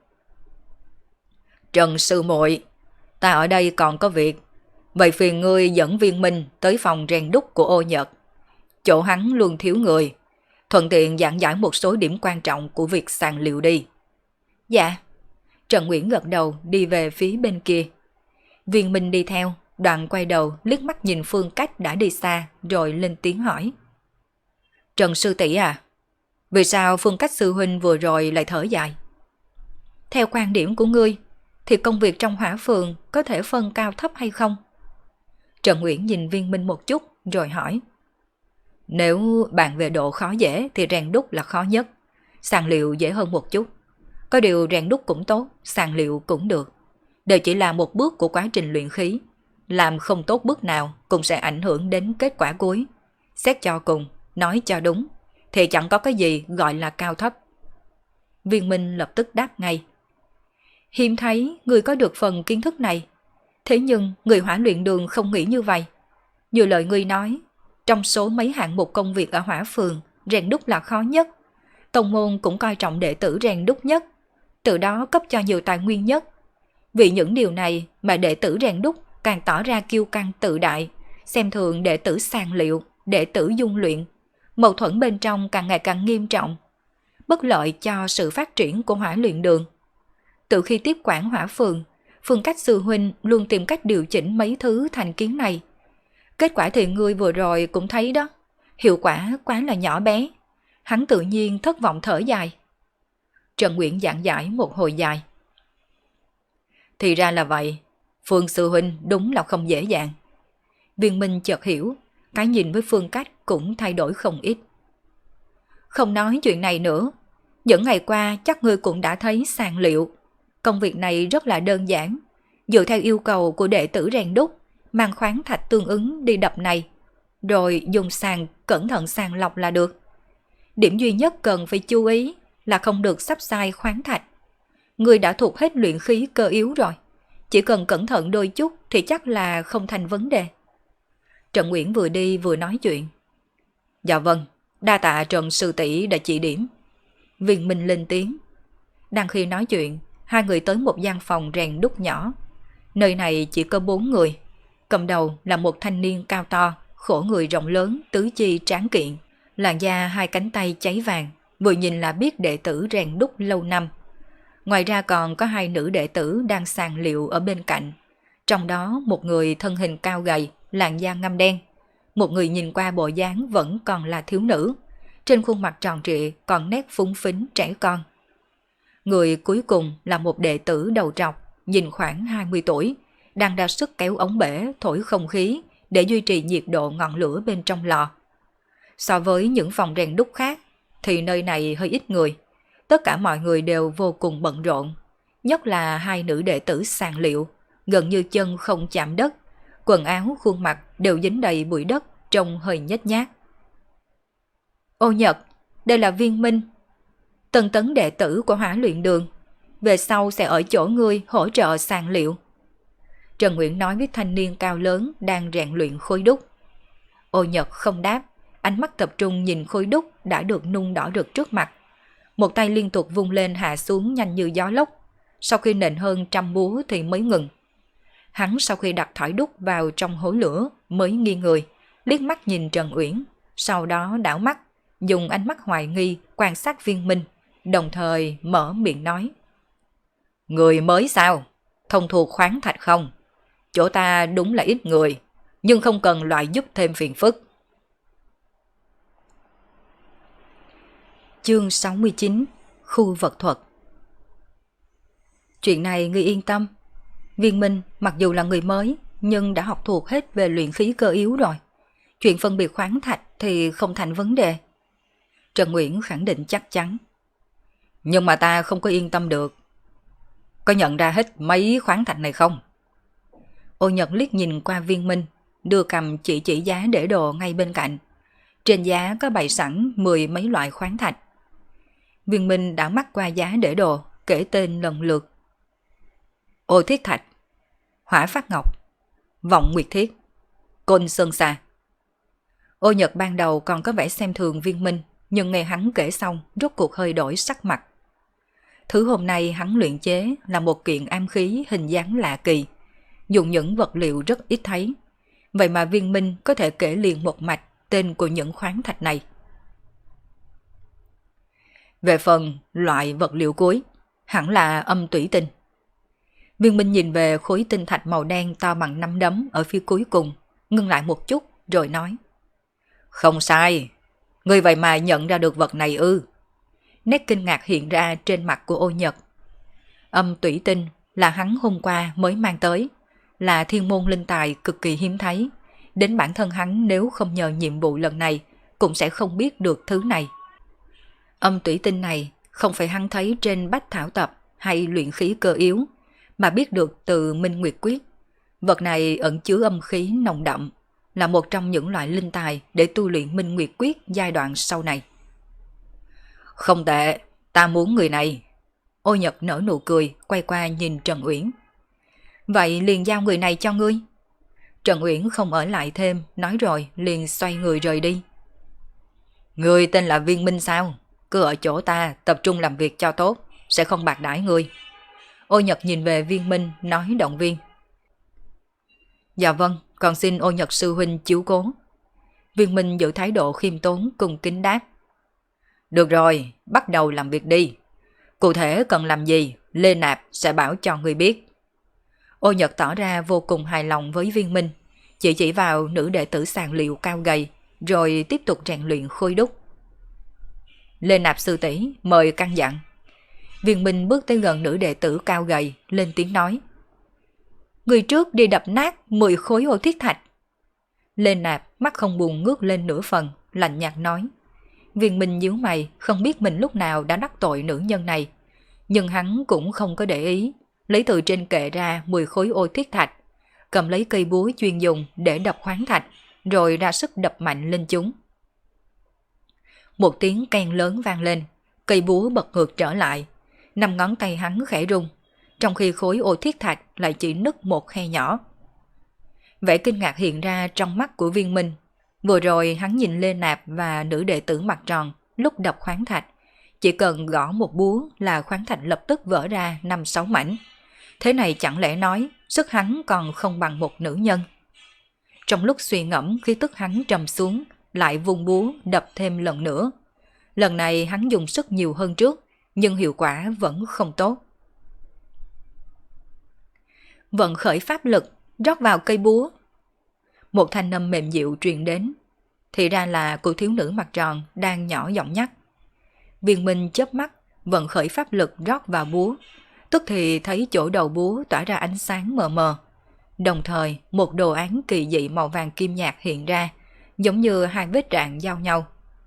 Trần sư muội, ta ở đây còn có việc. Vậy phiền ngươi dẫn Viên Minh tới phòng rèn đúc của Ô Nhật. Chỗ hắn luôn thiếu người. Thuận tiện giảng giải một số điểm quan trọng của việc sàng liệu đi. Dạ. Trần Uyển gật đầu đi về phía bên kia. Viên Minh đi theo, đoạn quay đầu liếc mắt nhìn Phương Cách đã đi xa rồi lên tiếng hỏi. Trần sư tỷ à, vì sao Phương Cách sư huynh vừa rồi lại thở dài? Theo quan điểm của ngươi, thì công việc trong Hỏa Phường có thể phân cao thấp hay không? Trần Uyển nhìn Viên Minh một chút rồi hỏi. Nếu bàn về độ khó dễ thì rèn đúc là khó nhất, sàng liệu dễ hơn một chút. Có điều rèn đúc cũng tốt, sàng liệu cũng được. Đều chỉ là một bước của quá trình luyện khí. Làm không tốt bước nào cũng sẽ ảnh hưởng đến kết quả cuối. Xét cho cùng, nói cho đúng, thì chẳng có cái gì gọi là cao thấp. Viên Minh lập tức đáp ngay. Hiếm thấy người có được phần kiến thức này. Thế nhưng người Hỏa Luyện Đường không nghĩ như vậy. Như lời ngươi nói, trong số mấy hạng mục công việc ở Hỏa Phường, rèn đúc là khó nhất. Tông môn cũng coi trọng đệ tử rèn đúc nhất, từ đó cấp cho nhiều tài nguyên nhất. Vì những điều này mà đệ tử rèn đúc càng tỏ ra kiêu căng tự đại, xem thường đệ tử sàng liệu, đệ tử dung luyện. Mâu thuẫn bên trong càng ngày càng nghiêm trọng, bất lợi cho sự phát triển của Hỏa Luyện Đường. Từ khi tiếp quản Hỏa Phường, Phương Cách sư huynh luôn tìm cách điều chỉnh mấy thứ thành kiến này. Kết quả thì ngươi vừa rồi cũng thấy đó, hiệu quả quá là nhỏ bé. Hắn tự nhiên thất vọng thở dài. Trần Nguyễn giảng giải một hồi dài. Thì ra là vậy, Phương sư huynh đúng là không dễ dàng. Viên Minh chợt hiểu, cái nhìn với Phương Cách cũng thay đổi không ít. Không nói chuyện này nữa, những ngày qua chắc ngươi cũng đã thấy sàng liệu. Công việc này rất là đơn giản, dựa theo yêu cầu của đệ tử rèn đúc, mang khoáng thạch tương ứng đi đập này, rồi dùng sàng cẩn thận sàng lọc là được. Điểm duy nhất cần phải chú ý là không được sắp sai khoáng thạch. Ngươi đã thuộc hết luyện khí cơ yếu rồi, chỉ cần cẩn thận đôi chút thì chắc là không thành vấn đề. Trần Nguyễn vừa đi vừa nói chuyện. Dạ vâng, đa tạ Trần sư tỷ đã chỉ điểm. Viên Minh lên tiếng. Đang khi nói chuyện, hai người tới một gian phòng rèn đúc nhỏ. Nơi này chỉ có 4 người. Cầm đầu là một thanh niên cao to, khổ người rộng lớn, tứ chi tráng kiện, làn da hai cánh tay cháy vàng, vừa nhìn là biết đệ tử rèn đúc lâu năm. Ngoài ra còn có 2 nữ đệ tử đang sàng liệu ở bên cạnh. Trong đó một người thân hình cao gầy, làn da ngăm đen. Một người nhìn qua bộ dáng vẫn còn là thiếu nữ. Trên khuôn mặt tròn trịa còn nét phúng phính trẻ con. Người cuối cùng là một đệ tử đầu trọc, nhìn khoảng 20 tuổi, đang ra sức kéo ống bể thổi không khí để duy trì nhiệt độ ngọn lửa bên trong lò. So với những phòng rèn đúc khác thì nơi này hơi ít người. Tất cả mọi người đều vô cùng bận rộn, nhất là 2 nữ đệ tử sàng liệu, gần như chân không chạm đất, quần áo khuôn mặt đều dính đầy bụi đất, trông hơi nhếch nhác. Ô Nhật, đây là Viên Minh, tân tấn đệ tử của Hỏa Luyện Đường, về sau sẽ ở chỗ ngươi hỗ trợ sàng liệu. Trần Nguyễn nói với thanh niên cao lớn đang rèn luyện khối đúc. Ô Nhật không đáp, ánh mắt tập trung nhìn khối đúc đã được nung đỏ rực trước mặt. Một tay liên tục vung lên hạ xuống nhanh như gió lốc, sau khi nện hơn 100 búa thì mới ngừng. Hắn sau khi đặt thỏi đúc vào trong hố lửa mới nghiêng người, liếc mắt nhìn Trần Uyển, sau đó đảo mắt, dùng ánh mắt hoài nghi quan sát Viên Minh, đồng thời mở miệng nói. Người mới sao? Thông thuộc khoáng thạch không? Chỗ ta đúng là ít người, nhưng không cần loại giúp thêm phiền phức. Chương 69, khu vật thuật. Chuyện này ngươi yên tâm. Viên Minh mặc dù là người mới, nhưng đã học thuộc hết về luyện khí cơ yếu rồi. Chuyện phân biệt khoáng thạch thì không thành vấn đề. Trần Nguyễn khẳng định chắc chắn. Nhưng mà ta không có yên tâm được. Có nhận ra hết mấy khoáng thạch này không? Ô Nhật liếc nhìn qua Viên Minh, đưa cầm chỉ giá để đồ ngay bên cạnh. Trên giá có bày sẵn 10 mấy loại khoáng thạch. Viên Minh đã mắt qua giá để đồ, kể tên lần lượt. Ô thiết thạch, hỏa phát ngọc, vọng nguyệt thiết, côn sơn xà. Ô Nhật ban đầu còn có vẻ xem thường Viên Minh, nhưng nghe hắn kể xong rốt cuộc hơi đổi sắc mặt. Thứ hôm nay hắn luyện chế là một kiện am khí hình dáng lạ kỳ, dùng những vật liệu rất ít thấy. Vậy mà Viên Minh có thể kể liền một mạch tên của những khoáng thạch này. Về phần loại vật liệu cuối, hẳn là âm tủy tinh. Viên Minh nhìn về khối tinh thạch màu đen to bằng nắm đấm ở phía cuối cùng, ngưng lại một chút rồi nói. Không sai, ngươi vậy mà nhận ra được vật này ư? Nét kinh ngạc hiện ra trên mặt của Ô Nhật. Âm tủy tinh là hắn hôm qua mới mang tới, là thiên môn linh tài cực kỳ hiếm thấy. Đến bản thân hắn nếu không nhờ nhiệm vụ lần này, cũng sẽ không biết được thứ này. Âm tủy tinh này không phải hắn thấy trên bách thảo tập hay luyện khí cơ yếu, mà biết được từ Minh Nguyệt Quyết. Vật này ẩn chứa âm khí nồng đậm, là một trong những loại linh tài để tu luyện Minh Nguyệt Quyết giai đoạn sau này. Không tệ, ta muốn người này. Ô Nhật nở nụ cười, quay qua nhìn Trần Uyển. Vậy liền giao người này cho ngươi. Trần Uyển không ở lại thêm, nói rồi liền xoay người rời đi. Ngươi tên là Viên Minh sao? Cứ ở chỗ ta tập trung làm việc cho tốt, sẽ không bạc đãi ngươi. Ô Nhật nhìn về Viên Minh nói động viên. Dạ vâng, còn xin Ô Nhật sư huynh chiếu cố. Viên Minh giữ thái độ khiêm tốn cùng kính đáp. Được rồi, bắt đầu làm việc đi. Cụ thể cần làm gì, Lê Nạp sẽ bảo cho ngươi biết. Ô Nhật tỏ ra vô cùng hài lòng với Viên Minh, chỉ vào nữ đệ tử sàn liệu cao gầy, rồi tiếp tục rèn luyện khôi đúc. Lên Nạp sư tỷ mời căn dặn. Viên Minh bước tới gần nữ đệ tử cao gầy, lên tiếng nói. Người trước đi đập nát 10 khối ô thiết thạch. Lên Nạp mắt không buồn ngước lên nửa phần, lạnh nhạt nói. Viên Minh nhíu mày, không biết mình lúc nào đã đắc tội nữ nhân này. Nhưng hắn cũng không có để ý, lấy từ trên kệ ra 10 khối ô thiết thạch, cầm lấy cây búa chuyên dùng để đập khoáng thạch, rồi ra sức đập mạnh lên chúng. Một tiếng keng lớn vang lên, cây búa bật ngược trở lại, 5 ngón tay hắn khẽ rung, trong khi khối ô thiết thạch lại chỉ nứt một khe nhỏ. Vẻ kinh ngạc hiện ra trong mắt của Viên Minh. Vừa rồi hắn nhìn Lê Nạp và nữ đệ tử mặt tròn lúc đập khoáng thạch, chỉ cần gõ một búa là khoáng thạch lập tức vỡ ra 5-6 mảnh. Thế này chẳng lẽ nói sức hắn còn không bằng một nữ nhân? Trong lúc suy ngẫm, khí tức hắn trầm xuống, lại vung búa đập thêm lần nữa. Lần này hắn dùng sức nhiều hơn trước, nhưng hiệu quả vẫn không tốt. Vận khởi pháp lực, rót vào cây búa. Một thanh âm mềm dịu truyền đến. Thì ra là cô thiếu nữ mặt tròn đang nhỏ giọng nhắc. Viên Minh chớp mắt, vận khởi pháp lực rót vào búa. Tức thì thấy chỗ đầu búa tỏa ra ánh sáng mờ mờ. Đồng thời, một đồ án kỳ dị màu vàng kim nhạt hiện ra, giống như hai vết rạn giao nhau.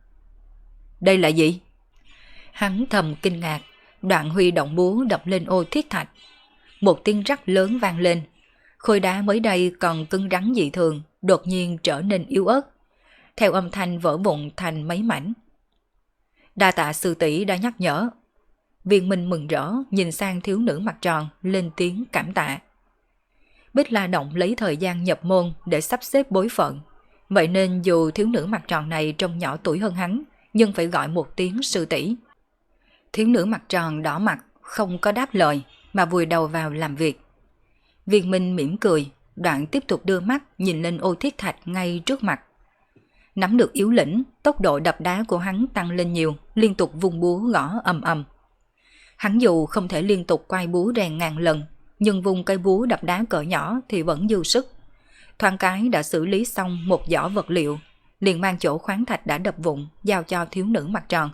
Đây là gì? Hắn thầm kinh ngạc, đoạn huy động búa đập lên ô thiết thạch. Một tiếng rắc lớn vang lên. Khối đá mới đây còn cứng rắn dị thường, đột nhiên trở nên yếu ớt. Theo âm thanh vỡ vụn thành mấy mảnh. Đa tạ sư tỷ đã nhắc nhở. Viên Minh mừng rỡ nhìn sang thiếu nữ mặt tròn, lên tiếng cảm tạ. Bích La Động lấy thời gian nhập môn để sắp xếp bối phận. Vậy nên dù thiếu nữ mặt tròn này trông nhỏ tuổi hơn hắn, nhưng phải gọi một tiếng sư tỷ. Thiếu nữ mặt tròn đỏ mặt, không có đáp lời, mà vùi đầu vào làm việc. Viên Minh mỉm cười, đoạn tiếp tục đưa mắt nhìn lên ô thiết thạch ngay trước mặt. Nắm được yếu lĩnh, tốc độ đập đá của hắn tăng lên nhiều, liên tục vung búa gõ ầm ầm. Hắn dù không thể liên tục quay búa rèn ngàn lần, nhưng vùng cây búa đập đá cỡ nhỏ thì vẫn dư sức. Thoáng cái đã xử lý xong một giỏ vật liệu, liền mang chỗ khoáng thạch đã đập vụn giao cho thiếu nữ mặt tròn.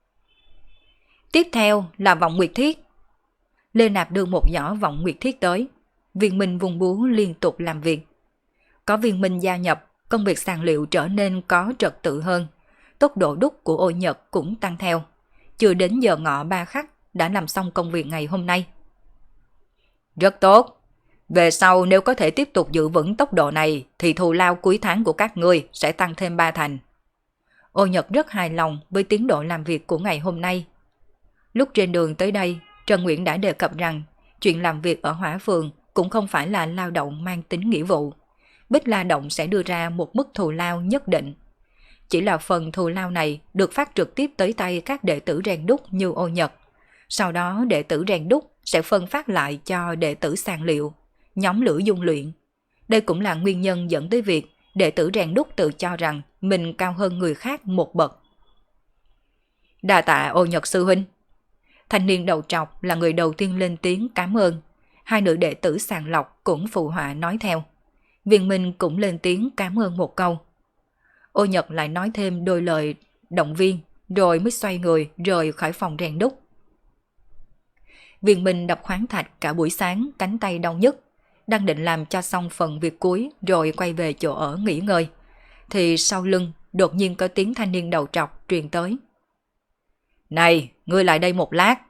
Tiếp theo là vọng nguyệt thiết. Lê Nạp đưa một giỏ vọng nguyệt thiết tới. Viên Minh vùng búa liên tục làm việc. Có Viên Minh gia nhập, công việc sàn liệu trở nên có trật tự hơn. Tốc độ đúc của Ô Nhật cũng tăng theo. Chưa đến giờ ngọ 3 khắc đã làm xong công việc ngày hôm nay. Rất tốt. Về sau nếu có thể tiếp tục giữ vững tốc độ này thì thù lao cuối tháng của các ngươi sẽ tăng thêm 3 thành. Ô Nhật rất hài lòng với tiến độ làm việc của ngày hôm nay. Lúc trên đường tới đây, Trần Nguyễn đã đề cập rằng chuyện làm việc ở Hỏa Phường cũng không phải là lao động mang tính nghĩa vụ. Bích La Động sẽ đưa ra một mức thù lao nhất định. Chỉ là phần thù lao này được phát trực tiếp tới tay các đệ tử rèn đúc như Ô Nhật. Sau đó đệ tử rèn đúc sẽ phân phát lại cho đệ tử sàn liệu, nhóm lửa dung luyện. Đây cũng là nguyên nhân dẫn tới việc đệ tử rèn đúc tự cho rằng mình cao hơn người khác một bậc. Đa tạ Ô Nhật sư huynh. Thanh niên đầu trọc là người đầu tiên lên tiếng cảm ơn. Hai nữ đệ tử sàng lọc cũng phụ họa nói theo. Viên Minh cũng lên tiếng cảm ơn một câu. Ô Nhật lại nói thêm đôi lời động viên, rồi mới xoay người rời khỏi phòng rèn đúc. Viên Minh đập khoáng thạch cả buổi sáng, cánh tay đau nhức, đang định làm cho xong phần việc cuối rồi quay về chỗ ở nghỉ ngơi, thì sau lưng đột nhiên có tiếng thanh niên đầu trọc truyền tới. Này, ngươi lại đây một lát.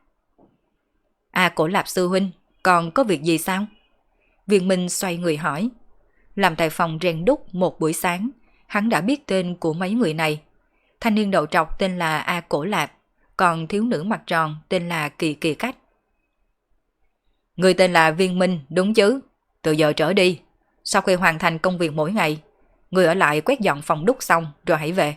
Cổ Lạp sư huynh, còn có việc gì sao? Viên Minh xoay người hỏi. Làm tại phòng rèn đúc một buổi sáng, hắn đã biết tên của mấy người này. Thanh niên đầu trọc tên là Cổ Lạp, còn thiếu nữ mặt tròn tên là Kỳ Kỳ Cách. Người tên là Viên Minh đúng chứ? Từ giờ trở đi, sau khi hoàn thành công việc mỗi ngày, người ở lại quét dọn phòng đúc xong rồi hãy về.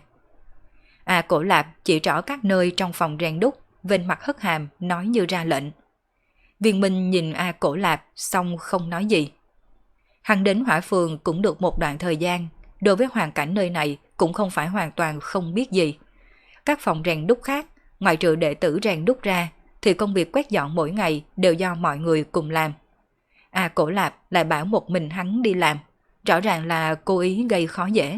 Cổ Lạp chỉ rõ các nơi trong phòng rèn đúc, bên mặt hất hàm nói như ra lệnh. Viên Minh nhìn Cổ Lạp xong không nói gì. Hắn đến Hỏa Phường cũng được một đoạn thời gian, đối với hoàn cảnh nơi này cũng không phải hoàn toàn không biết gì. Các phòng rèn đúc khác, ngoại trừ đệ tử rèn đúc ra, thì công việc quét dọn mỗi ngày đều do mọi người cùng làm. Cổ Lạp lại bảo một mình hắn đi làm, rõ ràng là cố ý gây khó dễ.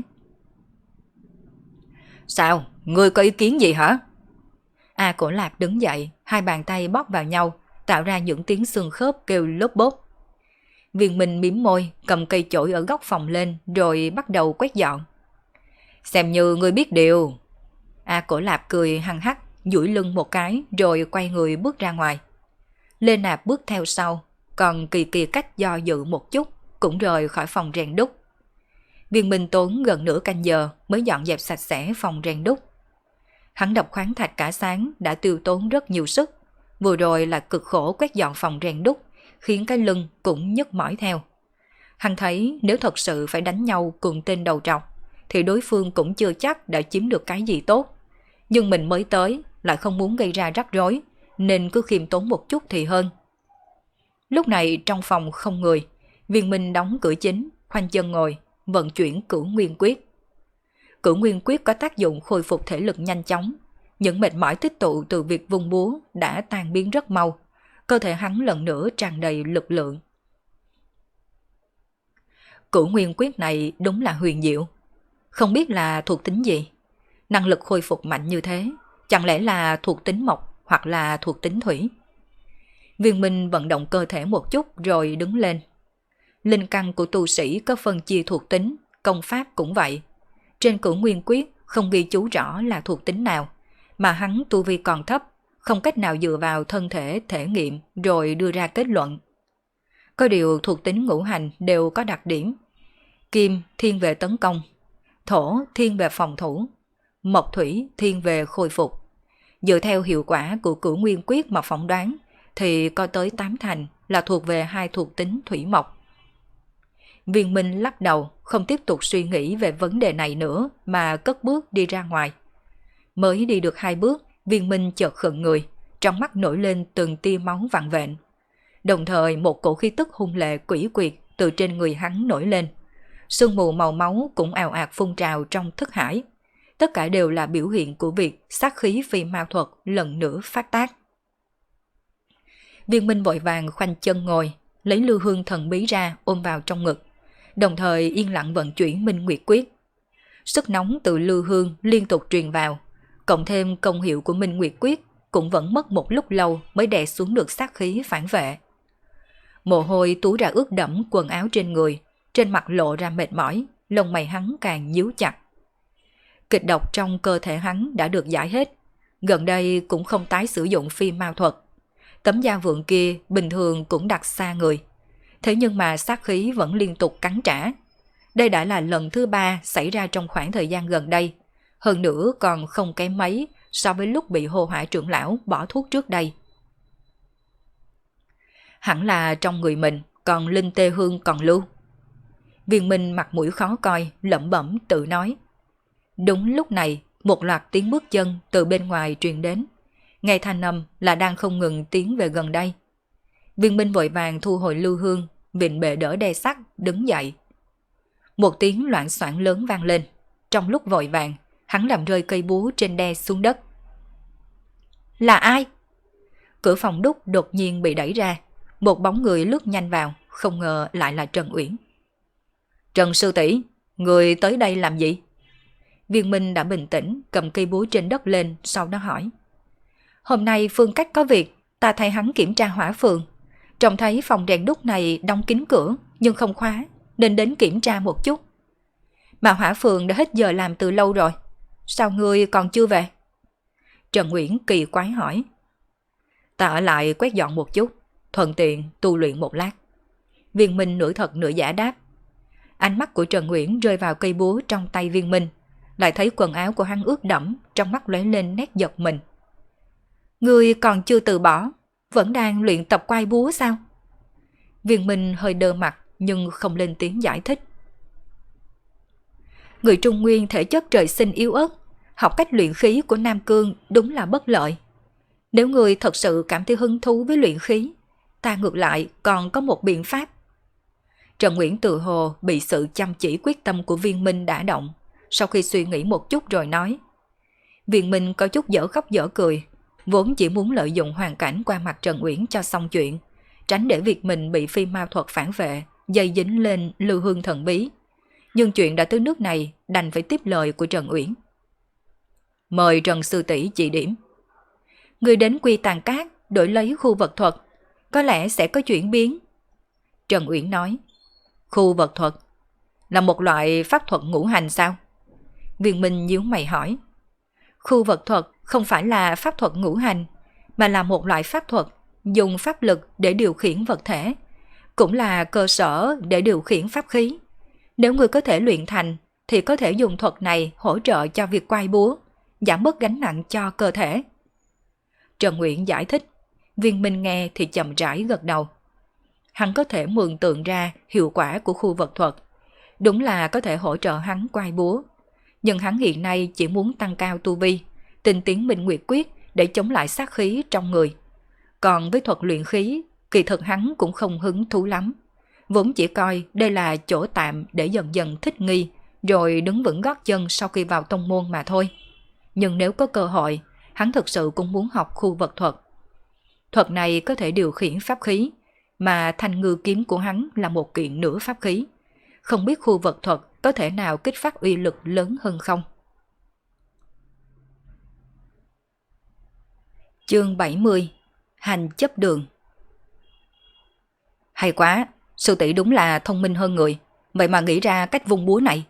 Sao, ngươi có ý kiến gì hả? Cổ Lạp đứng dậy, hai bàn tay bóp vào nhau, tạo ra những tiếng xương khớp kêu lốp bốp. Viên Minh mím môi, cầm cây chổi ở góc phòng lên rồi bắt đầu quét dọn. Xem như ngươi biết điều. Cổ Lạp cười hăng hắc, duỗi lưng một cái rồi quay người bước ra ngoài. Lê Nạp bước theo sau, còn Kỳ Kỳ Cách do dự một chút, cũng rời khỏi phòng rèn đúc. Viên Minh tốn gần nửa canh giờ mới dọn dẹp sạch sẽ phòng rèn đúc. Hắn đập khoáng thạch cả sáng đã tiêu tốn rất nhiều sức, vừa rồi là cực khổ quét dọn phòng rèn đúc, khiến cái lưng cũng nhức mỏi theo. Hắn thấy nếu thật sự phải đánh nhau cùng tên đầu trọc, thì đối phương cũng chưa chắc đã chiếm được cái gì tốt. Nhưng mình mới tới, lại không muốn gây ra rắc rối, nên cứ khiêm tốn một chút thì hơn. Lúc này trong phòng không người, Viên Minh đóng cửa chính, khoanh chân ngồi, vận chuyển Cửu Nguyên Quyết. Cửu Nguyên Quyết có tác dụng khôi phục thể lực nhanh chóng. Những mệt mỏi tích tụ từ việc vung búa đã tan biến rất mau. Cơ thể hắn lần nữa tràn đầy lực lượng. Cửu Nguyên Quyết này đúng là huyền diệu. Không biết là thuộc tính gì. Năng lực khôi phục mạnh như thế, chẳng lẽ là thuộc tính mộc hoặc là thuộc tính thủy. Viên Minh vận động cơ thể một chút rồi đứng lên. Linh căn của tu sĩ có phân chia thuộc tính, công pháp cũng vậy. Trên Cửu Nguyên Quyết không ghi chú rõ là thuộc tính nào, mà hắn tu vi còn thấp, không cách nào dựa vào thân thể thể nghiệm rồi đưa ra kết luận. Có điều thuộc tính ngũ hành đều có đặc điểm. Kim thiên về tấn công, thổ thiên về phòng thủ, mộc thủy thiên về khôi phục. Dựa theo hiệu quả của Cửu Nguyên Quyết mà phỏng đoán thì có tới 8 thành là thuộc về hai thuộc tính thủy mộc. Viên Minh lắc đầu, không tiếp tục suy nghĩ về vấn đề này nữa mà cất bước đi ra ngoài. Mới đi được 2 bước, Viên Minh chợt khựng người, trong mắt nổi lên từng tia máu vặn vẹn. Đồng thời một cổ khí tức hung lệ quỷ quyệt từ trên người hắn nổi lên. Sương mù màu máu cũng ào ạt phun trào trong thức hải. Tất cả đều là biểu hiện của việc sát khí phi ma thuật lần nữa phát tác. Viên Minh vội vàng khoanh chân ngồi, lấy lưu hương thần bí ra ôm vào trong ngực, đồng thời yên lặng vận chuyển Minh Nguyệt Quyết. Sức nóng từ lưu hương liên tục truyền vào, cộng thêm công hiệu của Minh Nguyệt Quyết cũng vẫn mất một lúc lâu mới đè xuống được sát khí phản vệ. Mồ hôi túa ra ướt đẫm quần áo trên người, trên mặt lộ ra mệt mỏi, lông mày hắn càng nhíu chặt. Kịch độc trong cơ thể hắn đã được giải hết, gần đây cũng không tái sử dụng phi ma thuật. Tấm da vượng kia bình thường cũng đặt xa người, thế nhưng mà sát khí vẫn liên tục cắn trả. Đây đã là lần thứ 3 xảy ra trong khoảng thời gian gần đây, hơn nữa còn không kém mấy so với lúc bị Hồ Hỏa trưởng lão bỏ thuốc trước đây. Hẳn là trong người mình còn linh tê hương còn lưu. Viên Minh mặt mũi khó coi, lẩm bẩm tự nói. Đúng lúc này, một loạt tiếng bước chân từ bên ngoài truyền đến. Nghe thanh âm là đang không ngừng tiến về gần đây. Viên Minh vội vàng thu hồi lưu hương, vịn bệ đỡ đe sắt, đứng dậy. Một tiếng loạn soạn lớn vang lên. Trong lúc vội vàng, hắn làm rơi cây búa trên đe xuống đất. Là ai? Cửa phòng đúc đột nhiên bị đẩy ra. Một bóng người lướt nhanh vào, không ngờ lại là Trần Uyển. Trần sư tỷ, người tới đây làm gì? Viên Minh đã bình tĩnh, cầm cây búa trên đất lên, sau đó hỏi. Hôm nay Phương Cách có việc, ta thay hắn kiểm tra hỏa phường. Trông thấy phòng rèn đúc này đóng kín cửa, nhưng không khóa, nên đến kiểm tra một chút. Mà hỏa phường đã hết giờ làm từ lâu rồi, sao ngươi còn chưa về? Trần Uyển kỳ quái hỏi. Ta ở lại quét dọn một chút, thuận tiện tu luyện một lát. Viên Minh nửa thật nửa giả đáp. Ánh mắt của Trần Uyển rơi vào cây búa trong tay Viên Minh, lại thấy quần áo của hắn ướt đẫm, trong mắt lóe lên nét giật mình. Ngươi còn chưa từ bỏ, vẫn đang luyện tập quay búa sao? Viên Minh hơi đơ mặt nhưng không lên tiếng giải thích. Người Trung Nguyên thể chất trời sinh yếu ớt, học cách luyện khí của Nam Cương đúng là bất lợi. Nếu người thật sự cảm thấy hứng thú với luyện khí, ta ngược lại còn có một biện pháp. Trần Uyển tự hồ bị sự chăm chỉ quyết tâm của Viên Minh đả động, sau khi suy nghĩ một chút rồi nói. Viên Minh có chút dở khóc dở cười, vốn chỉ muốn lợi dụng hoàn cảnh qua mặt Trần Uyển cho xong chuyện, tránh để việc mình bị phi ma thuật phản vệ, dây dính lên lưu hương thần bí. Nhưng chuyện đã tới nước này, đành phải tiếp lời của Trần Uyển. Mời Trần sư tỷ chỉ điểm. Người đến Quy Tàng Cát đổi lấy khu vật thuật, có lẽ sẽ có chuyển biến. Trần Uyển nói. Khu vật thuật là một loại pháp thuật ngũ hành sao? Viên Minh nhíu mày hỏi. Khu vật thuật không phải là pháp thuật ngũ hành, mà là một loại pháp thuật dùng pháp lực để điều khiển vật thể, cũng là cơ sở để điều khiển pháp khí. Nếu người có thể luyện thành, thì có thể dùng thuật này hỗ trợ cho việc quay búa, giảm bớt gánh nặng cho cơ thể. Trần Uyển giải thích, Viên Minh nghe thì chậm rãi gật đầu. Hắn có thể mường tượng ra hiệu quả của khu vật thuật, đúng là có thể hỗ trợ hắn quay búa. Nhưng hắn hiện nay chỉ muốn tăng cao tu vi, tinh tiến Minh Nguyệt Quyết để chống lại sát khí trong người. Còn với thuật luyện khí, kỳ thực hắn cũng không hứng thú lắm. Vốn chỉ coi đây là chỗ tạm để dần dần thích nghi, rồi đứng vững gót chân sau khi vào tông môn mà thôi. Nhưng nếu có cơ hội, hắn thực sự cũng muốn học khu vật thuật. Thuật này có thể điều khiển pháp khí, mà thanh ngư kiếm của hắn là một kiện nửa pháp khí. Không biết khu vật thuật có thể nào kích phát uy lực lớn hơn không? Chương 70. Hành chấp đường. Hay quá, sư tỷ đúng là thông minh hơn người, vậy mà nghĩ ra cách vung búa này.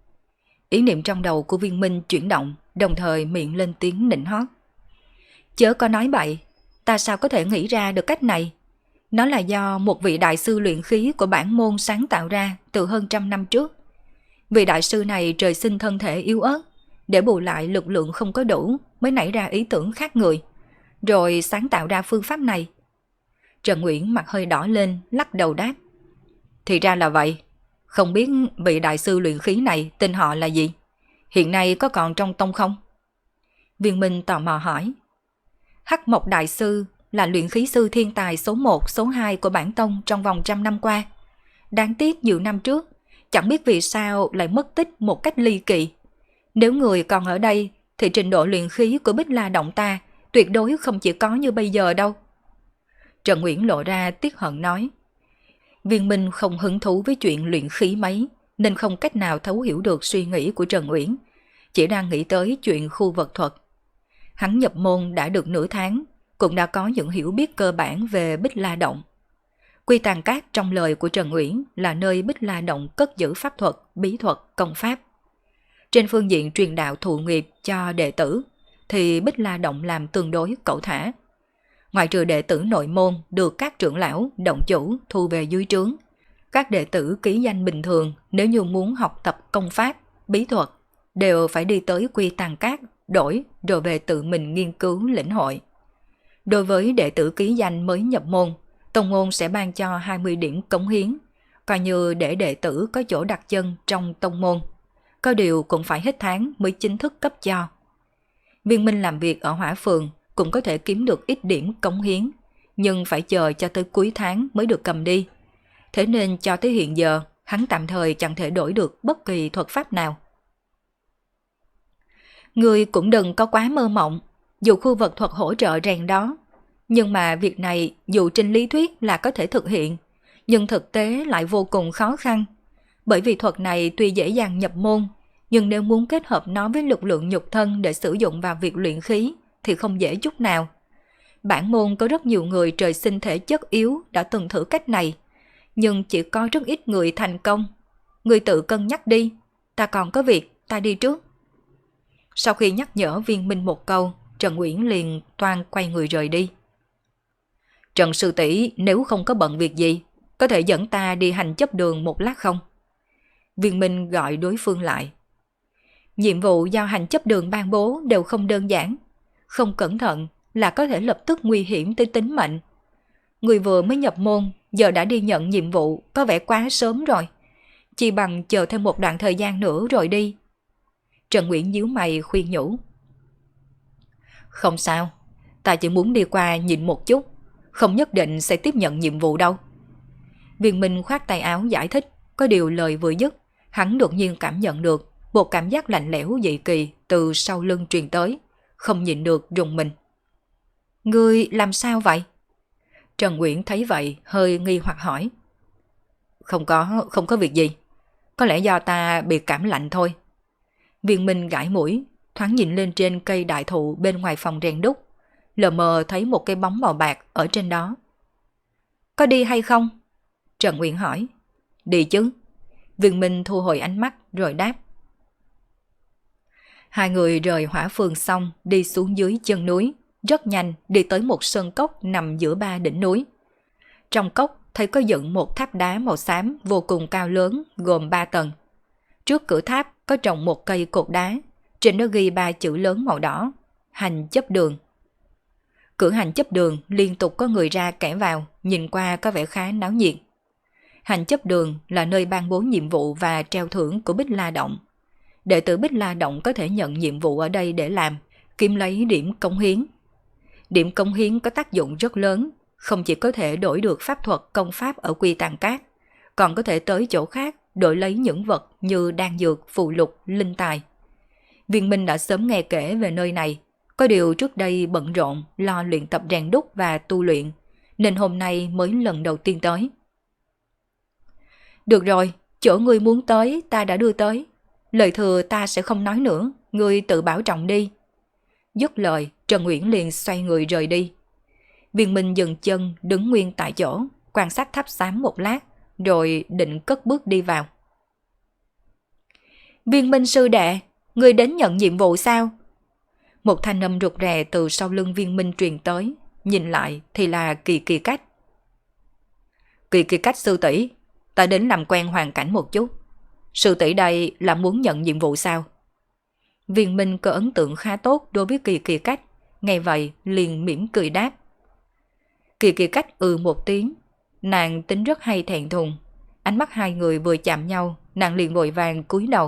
Ý niệm trong đầu của Viên Minh chuyển động, đồng thời miệng lên tiếng nịnh hót. Chớ có nói bậy, ta sao có thể nghĩ ra được cách này? Nó là do một vị đại sư luyện khí của bản môn sáng tạo ra từ hơn 100 năm trước. Vị đại sư này trời sinh thân thể yếu ớt, để bù lại lực lượng không có đủ mới nảy ra ý tưởng khác người, rồi sáng tạo ra phương pháp này. Trần Uyển mặt hơi đỏ lên, lắc đầu đáp. Thì ra là vậy, không biết vị đại sư luyện khí này tên họ là gì? Hiện nay có còn trong tông không? Viên Minh tò mò hỏi. Hắc Mộc đại sư là luyện khí sư thiên tài số 1, số 2 của bản tông trong vòng 100 năm qua. Đáng tiếc nhiều năm trước, chẳng biết vì sao lại mất tích một cách ly kỳ. Nếu người còn ở đây, thì trình độ luyện khí của Bích La Động ta tuyệt đối không chỉ có như bây giờ đâu. Trần Uyển lộ ra tiếc hận nói. Viên Minh không hứng thú với chuyện luyện khí mấy, nên không cách nào thấu hiểu được suy nghĩ của Trần Uyển, chỉ đang nghĩ tới chuyện khu vật thuật. Hắn nhập môn đã được nửa tháng, cũng đã có những hiểu biết cơ bản về Bích La Động. Quy Tàng Cát trong lời của Trần Uyển là nơi Bích La Động cất giữ pháp thuật, bí thuật, công pháp. Trên phương diện truyền đạo thụ nghiệp cho đệ tử, thì Bích La Động làm tương đối cẩu thả. Ngoại trừ đệ tử nội môn được các trưởng lão, động chủ thu về dưới trướng, các đệ tử ký danh bình thường nếu như muốn học tập công pháp, bí thuật, đều phải đi tới Quy Tàng Cát đổi rồi về tự mình nghiên cứu lĩnh hội. Đối với đệ tử ký danh mới nhập môn, tông môn sẽ ban cho 20 điểm cống hiến, coi như để đệ tử có chỗ đặt chân trong tông môn. Có điều cũng phải hết tháng mới chính thức cấp cho. Viên Minh làm việc ở Hỏa Phường cũng có thể kiếm được ít điểm cống hiến, nhưng phải chờ cho tới cuối tháng mới được cầm đi. Thế nên cho tới hiện giờ, hắn tạm thời chẳng thể đổi được bất kỳ thuật pháp nào. Người cũng đừng có quá mơ mộng, dù khu vật thuật hỗ trợ rèn đó. Nhưng mà việc này dù trên lý thuyết là có thể thực hiện, nhưng thực tế lại vô cùng khó khăn. Bởi vì thuật này tuy dễ dàng nhập môn, nhưng nếu muốn kết hợp nó với lực lượng nhục thân để sử dụng vào việc luyện khí thì không dễ chút nào. Bản môn có rất nhiều người trời sinh thể chất yếu đã từng thử cách này, nhưng chỉ có rất ít người thành công. Người tự cân nhắc đi, ta còn có việc, ta đi trước. Sau khi nhắc nhở Viên Minh một câu, Trần Uyển liền toan quay người rời đi. Trần sư tỷ nếu không có bận việc gì, có thể dẫn ta đi hành chấp đường một lát không? Viên Minh gọi đối phương lại. Nhiệm vụ giao hành chấp đường ban bố đều không đơn giản, không cẩn thận là có thể lập tức nguy hiểm tới tính mệnh. Người vừa mới nhập môn, giờ đã đi nhận nhiệm vụ có vẻ quá sớm rồi. Chỉ bằng chờ thêm một đoạn thời gian nữa rồi đi. Trần Uyển nhíu mày khuyên nhủ. Không sao, ta chỉ muốn đi qua nhìn một chút, không nhất định sẽ tiếp nhận nhiệm vụ đâu. Viên Minh khoát tay áo giải thích, có điều lời vừa dứt, hắn đột nhiên cảm nhận được một cảm giác lạnh lẽo dị kỳ từ sau lưng truyền tới, không nhịn được rùng mình. Ngươi làm sao vậy? Trần Uyển thấy vậy hơi nghi hoặc hỏi. Không có việc gì. Có lẽ do ta bị cảm lạnh thôi. Viên Minh gãi mũi, thoáng nhìn lên trên cây đại thụ bên ngoài phòng rèn đúc, lờ mờ thấy một cái bóng màu bạc ở trên đó. Có đi hay không? Trần Uyển hỏi. Đi chứ. Viên Minh thu hồi ánh mắt rồi đáp. Hai người rời Hỏa Phường xong đi xuống dưới chân núi, rất nhanh đi tới một sơn cốc nằm giữa ba đỉnh núi. Trong cốc thấy có dựng một tháp đá màu xám vô cùng cao lớn gồm 3 tầng. Trước cửa tháp có trồng một cây cột đá, trên đó ghi 3 chữ lớn màu đỏ, hành chấp đường. Cửa hành chấp đường liên tục có người ra kẻ vào, nhìn qua có vẻ khá náo nhiệt. Hành chấp đường là nơi ban bố nhiệm vụ và treo thưởng của Bích La Động. Đệ tử Bích La Động có thể nhận nhiệm vụ ở đây để làm, kiếm lấy điểm cống hiến. Điểm cống hiến có tác dụng rất lớn, không chỉ có thể đổi được pháp thuật công pháp ở Quy Tàng Cát, còn có thể tới chỗ khác đổi lấy những vật như đan dược, phụ lục, linh tài. Viên Minh đã sớm nghe kể về nơi này, có điều trước đây bận rộn lo luyện tập rèn đúc và tu luyện, nên hôm nay mới lần đầu tiên tới. Được rồi, chỗ ngươi muốn tới ta đã đưa tới. Lời thừa ta sẽ không nói nữa, ngươi tự bảo trọng đi. Dứt lời, Trần Uyển liền xoay người rời đi. Viên Minh dừng chân đứng nguyên tại chỗ, quan sát tháp xám một lát, rồi định cất bước đi vào. Viên Minh sư đệ, ngươi đến nhận nhiệm vụ sao? Một thanh âm rụt rè từ sau lưng Viên Minh truyền tới, nhìn lại thì là Kỳ Kỳ Cách. Kỳ Kỳ Cách sư tỷ, ta đến làm quen hoàn cảnh một chút. Sư tỷ đây là muốn nhận nhiệm vụ sao? Viên Minh có ấn tượng khá tốt đối với Kỳ Kỳ Cách, nghe vậy liền mỉm cười đáp. Kỳ Kỳ Cách một tiếng, nàng tính rất hay thẹn thùng. Ánh mắt hai người vừa chạm nhau, nàng liền vội vàng cúi đầu.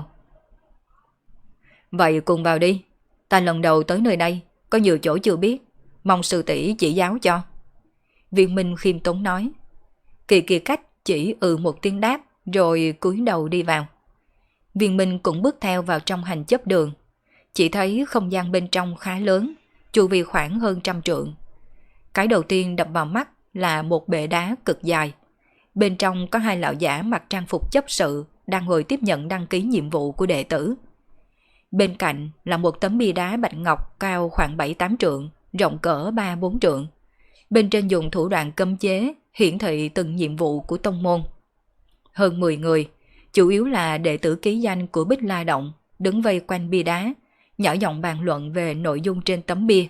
Vậy cùng vào đi, ta lần đầu tới nơi đây, có nhiều chỗ chưa biết, mong sư tỷ chỉ giáo cho. Viên Minh khiêm tốn nói. Kỳ Kỳ Cách chỉ một tiếng đáp, rồi cúi đầu đi vào. Viên Minh cũng bước theo vào trong hành chấp đường. Chỉ thấy không gian bên trong khá lớn, chu vi khoảng hơn 100 trượng. Cái đầu tiên đập vào mắt là một bệ đá cực dài. Bên trong có 2 lão giả mặc trang phục chấp sự đang ngồi tiếp nhận đăng ký nhiệm vụ của đệ tử. Bên cạnh là một tấm bia đá bạch ngọc cao khoảng 7-8 trượng, rộng cỡ 3-4 trượng. Bên trên dùng thủ đoạn cấm chế hiển thị từng nhiệm vụ của tông môn. Hơn 10 người, chủ yếu là đệ tử ký danh của Bích La Động, đứng vây quanh bia đá, nhỏ giọng bàn luận về nội dung trên tấm bia.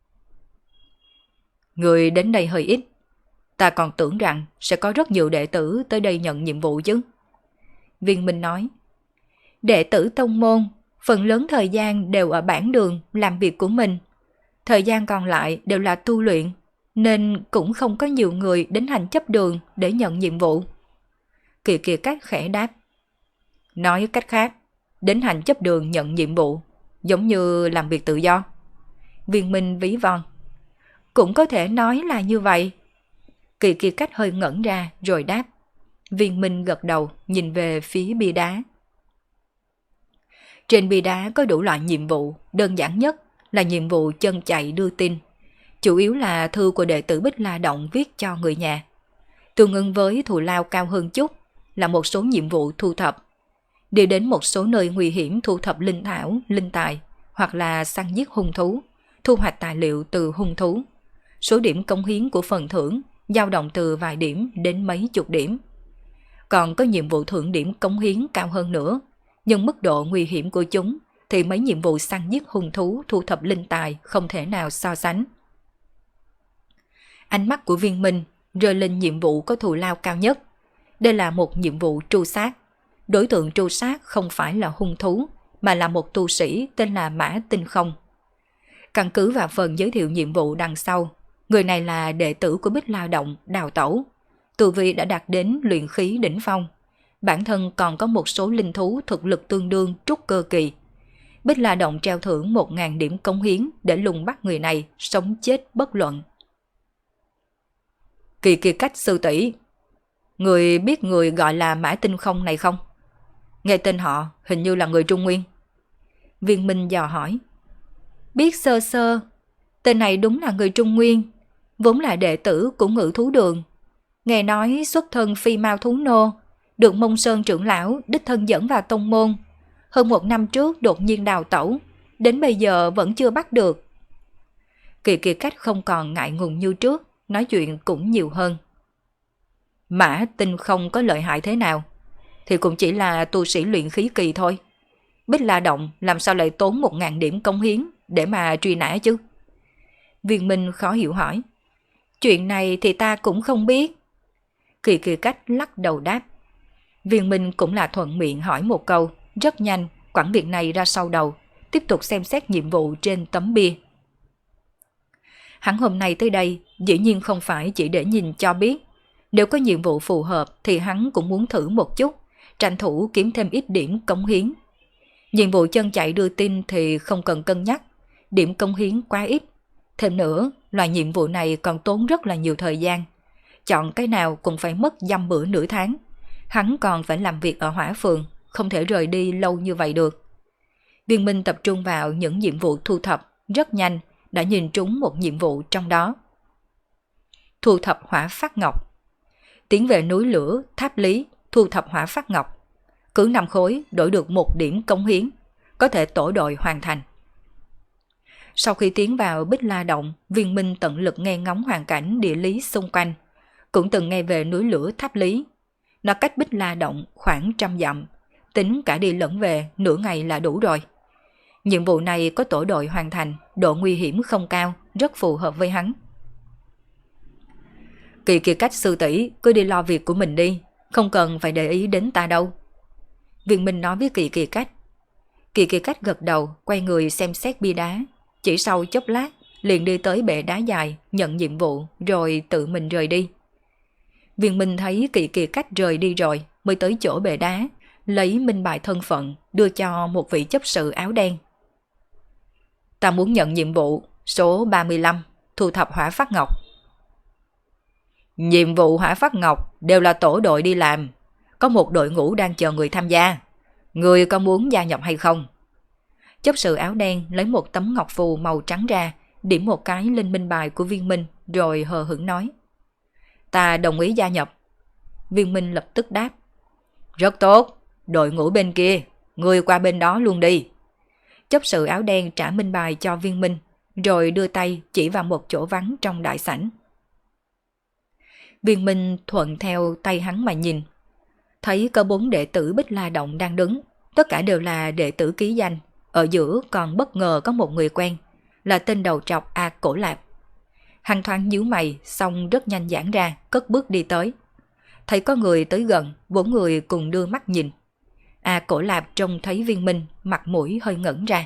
Người đến đây hơi ít, ta còn tưởng rằng sẽ có rất nhiều đệ tử tới đây nhận nhiệm vụ chứ. Viên Minh nói. Đệ tử tông môn, phần lớn thời gian đều ở bản đường làm việc của mình. Thời gian còn lại đều là tu luyện, nên cũng không có nhiều người đến hành chấp đường để nhận nhiệm vụ. Kỳ Kỳ Cách khẽ đáp. Nói cách khác, đến hành chấp đường nhận nhiệm vụ, giống như làm việc tự do. Viên Minh ví von. Cũng có thể nói là như vậy. Kỳ Kỳ Cách hơi ngẩn ra rồi đáp. Viên Minh gật đầu nhìn về phía bia đá. Trên bia đá có đủ loại nhiệm vụ, đơn giản nhất là nhiệm vụ chân chạy đưa tin. Chủ yếu là thư của đệ tử Bích La Động viết cho người nhà. Tương ứng với thù lao cao hơn chút là một số nhiệm vụ thu thập. Đi đến một số nơi nguy hiểm thu thập linh thảo, linh tài, hoặc là săn giết hung thú, thu hoạch tài liệu từ hung thú. Số điểm cống hiến của phần thưởng dao động từ vài điểm đến mấy chục điểm. Còn có nhiệm vụ thưởng điểm cống hiến cao hơn nữa, nhưng mức độ nguy hiểm của chúng thì mấy nhiệm vụ săn giết hung thú thu thập linh tài không thể nào so sánh. Ánh mắt của Viên Minh rơi lên nhiệm vụ có thù lao cao nhất. Đây là một nhiệm vụ tru sát. Đối tượng tru sát không phải là hung thú, mà là một tu sĩ tên là Mã Tinh Không. Căn cứ vào phần giới thiệu nhiệm vụ đằng sau, người này là đệ tử của Bích La Động Đào Tẩu, tu vi đã đạt đến luyện khí đỉnh phong. Bản thân còn có một số linh thú thực lực tương đương trúc cơ kỳ. Bích La Động treo thưởng 1.000 điểm cống hiến để lùng bắt người này sống chết bất luận. Kỳ Kỳ Cách sư tỷ, người biết người gọi là Mã Tinh Không này không? Nghe tên họ hình như là người Trung Nguyên. Viên Minh dò hỏi. Biết sơ sơ, tên này đúng là người Trung Nguyên. vốn là đệ tử của Ngự Thú Đường. Nghe nói xuất thân phi mao thú nô, được Mông Sơn trưởng lão đích thân dẫn vào tông môn. Hơn 1 năm trước đột nhiên đào tẩu, đến bây giờ vẫn chưa bắt được. Kỳ Kỳ Cách không còn ngại ngùng như trước, nói chuyện cũng nhiều hơn. Mã Tinh không có lợi hại thế nào, thì cũng chỉ là tu sĩ luyện khí kỳ thôi. Bích La Động làm sao lại tốn 1000 điểm cống hiến để mà truy nã chứ? Viên Minh khó hiểu hỏi. Chuyện này thì ta cũng không biết. Kỳ Kỳ Cách lắc đầu đáp. Viên Minh cũng là thuận miệng hỏi một câu, rất nhanh quẳng việc này ra sau đầu, tiếp tục xem xét nhiệm vụ trên tấm bia. Hắn hôm nay tới đây dĩ nhiên không phải chỉ để nhìn cho biết. Nếu có nhiệm vụ phù hợp thì hắn cũng muốn thử một chút, tranh thủ kiếm thêm ít điểm cống hiến. Nhiệm vụ chân chạy đưa tin thì không cần cân nhắc, điểm cống hiến quá ít. Thêm nữa, loại nhiệm vụ này còn tốn rất là nhiều thời gian. Chọn cái nào cũng phải mất dăm bữa nửa tháng. Hắn còn phải làm việc ở Hỏa Phường, không thể rời đi lâu như vậy được. Viên Minh tập trung vào những nhiệm vụ thu thập, rất nhanh đã nhìn trúng một nhiệm vụ trong đó. Thu thập hỏa phát ngọc. Tiến về núi lửa Tháp Lý, thu thập hỏa phát ngọc. Cứ 5 khối đổi được 1 điểm cống hiến, có thể tổ đội hoàn thành. Sau khi tiến vào Bích La Động, Viên Minh tận lực nghe ngóng hoàn cảnh địa lý xung quanh. Cũng từng nghe về núi lửa Tháp Lý. Nó cách Bích La Động khoảng 100 dặm, tính cả đi lẫn về nửa ngày là đủ rồi. Nhiệm vụ này có tổ đội hoàn thành, độ nguy hiểm không cao, rất phù hợp với hắn. Kỳ Kỳ Cách sư tỷ cứ đi lo việc của mình đi, không cần phải để ý đến ta đâu. Viên Minh nói với Kỳ Kỳ Cách. Kỳ Kỳ Cách gật đầu, quay người xem xét bia đá. Chỉ sau chốc lát, liền đi tới bệ đá dài, nhận nhiệm vụ, rồi tự mình rời đi. Viên Minh thấy Kỳ Kỳ Cách rời đi rồi, mới tới chỗ bệ đá, lấy minh bài thân phận, đưa cho một vị chấp sự áo đen. Ta muốn nhận nhiệm vụ số 35, thu thập hỏa phát ngọc. Nhiệm vụ hỏa phát ngọc đều là tổ đội đi làm. Có một đội ngũ đang chờ người tham gia. Người có muốn gia nhập hay không? Chấp sự áo đen lấy một tấm ngọc phù màu trắng ra, điểm một cái lên minh bài của Viên Minh, rồi hờ hững nói. Ta đồng ý gia nhập. Viên Minh lập tức đáp. Rất tốt, đội ngũ bên kia, người qua bên đó luôn đi. Chấp sự áo đen trả minh bài cho Viên Minh, rồi đưa tay chỉ vào một chỗ vắng trong đại sảnh. Viên Minh thuận theo tay hắn mà nhìn. Thấy có 4 đệ tử Bích La Động đang đứng, tất cả đều là đệ tử ký danh. Ở giữa còn bất ngờ có một người quen, là tên đầu trọc A Cổ Lạp. Hắn thoáng nhíu mày, xong rất nhanh giãn ra, cất bước đi tới. Thấy có người tới gần, 4 người cùng đưa mắt nhìn. A Cổ Lạp trông thấy Viên Minh, mặt mũi hơi ngẩn ra.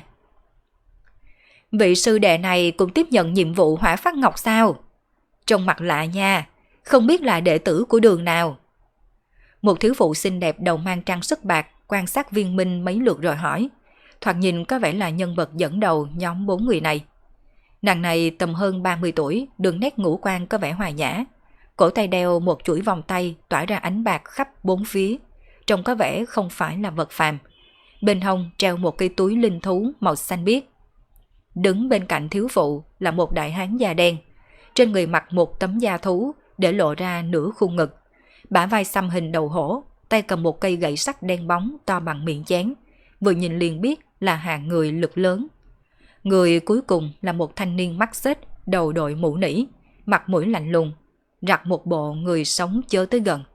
Vị sư đệ này cũng tiếp nhận nhiệm vụ hỏa phát ngọc sao? Trông mặt lạ nha, không biết là đệ tử của đường nào. Một thiếu phụ xinh đẹp đầu mang trang sức bạc quan sát Viên Minh mấy lượt rồi hỏi. Thoạt nhìn có vẻ là nhân vật dẫn đầu nhóm 4 người này. Nàng này tầm hơn 30 tuổi, đường nét ngũ quan có vẻ hòa nhã. Cổ tay đeo một chuỗi vòng tay tỏa ra ánh bạc khắp 4 phía, trông có vẻ không phải là vật phàm. Bên hông treo một cây túi linh thú màu xanh biếc. Đứng bên cạnh thiếu phụ là một đại hán da đen, trên người mặc một tấm da thú để lộ ra nửa khuôn ngực, bả vai xăm hình đầu hổ, tay cầm một cây gậy sắt đen bóng to bằng miệng chén, vừa nhìn liền biết là hạng người lực lớn. Người cuối cùng là một thanh niên mắt xếch, đầu đội mũ nỉ, mặt mũi lạnh lùng, rặt một bộ người sống chớ tới gần.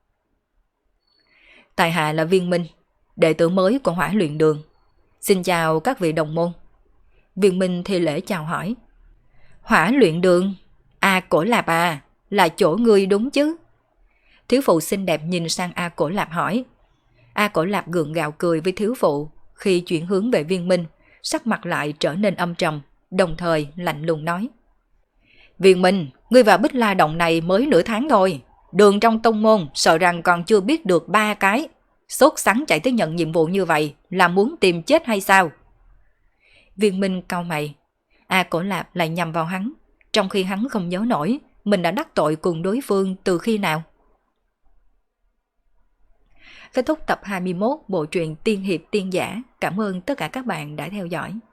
Tại hạ là Viên Minh, đệ tử mới của Hỏa Luyện Đường. Xin chào các vị đồng môn. Viên Minh thi lễ chào hỏi. Hỏa Luyện Đường? A Cổ Lạp à, là chỗ ngươi đúng chứ? Thiếu phụ xinh đẹp nhìn sang A Cổ Lạp hỏi. A Cổ Lạp gượng gạo cười với thiếu phụ, khi chuyển hướng về Viên Minh, sắc mặt lại trở nên âm trầm, đồng thời lạnh lùng nói. Viên Minh, ngươi vào Bích La Động này mới nửa tháng thôi. Đường trong tông môn sợ rằng còn chưa biết được 3 cái. Sốt sắng chạy tới nhận nhiệm vụ như vậy là muốn tìm chết hay sao? Viên Minh cau mày. A Cổ Lạp lại nhằm vào hắn, trong khi hắn không nhớ nổi mình đã đắc tội cùng đối phương từ khi nào. Kết thúc tập 21 bộ truyện Tiên Hiệp Tiên Giả. Cảm ơn tất cả các bạn đã theo dõi.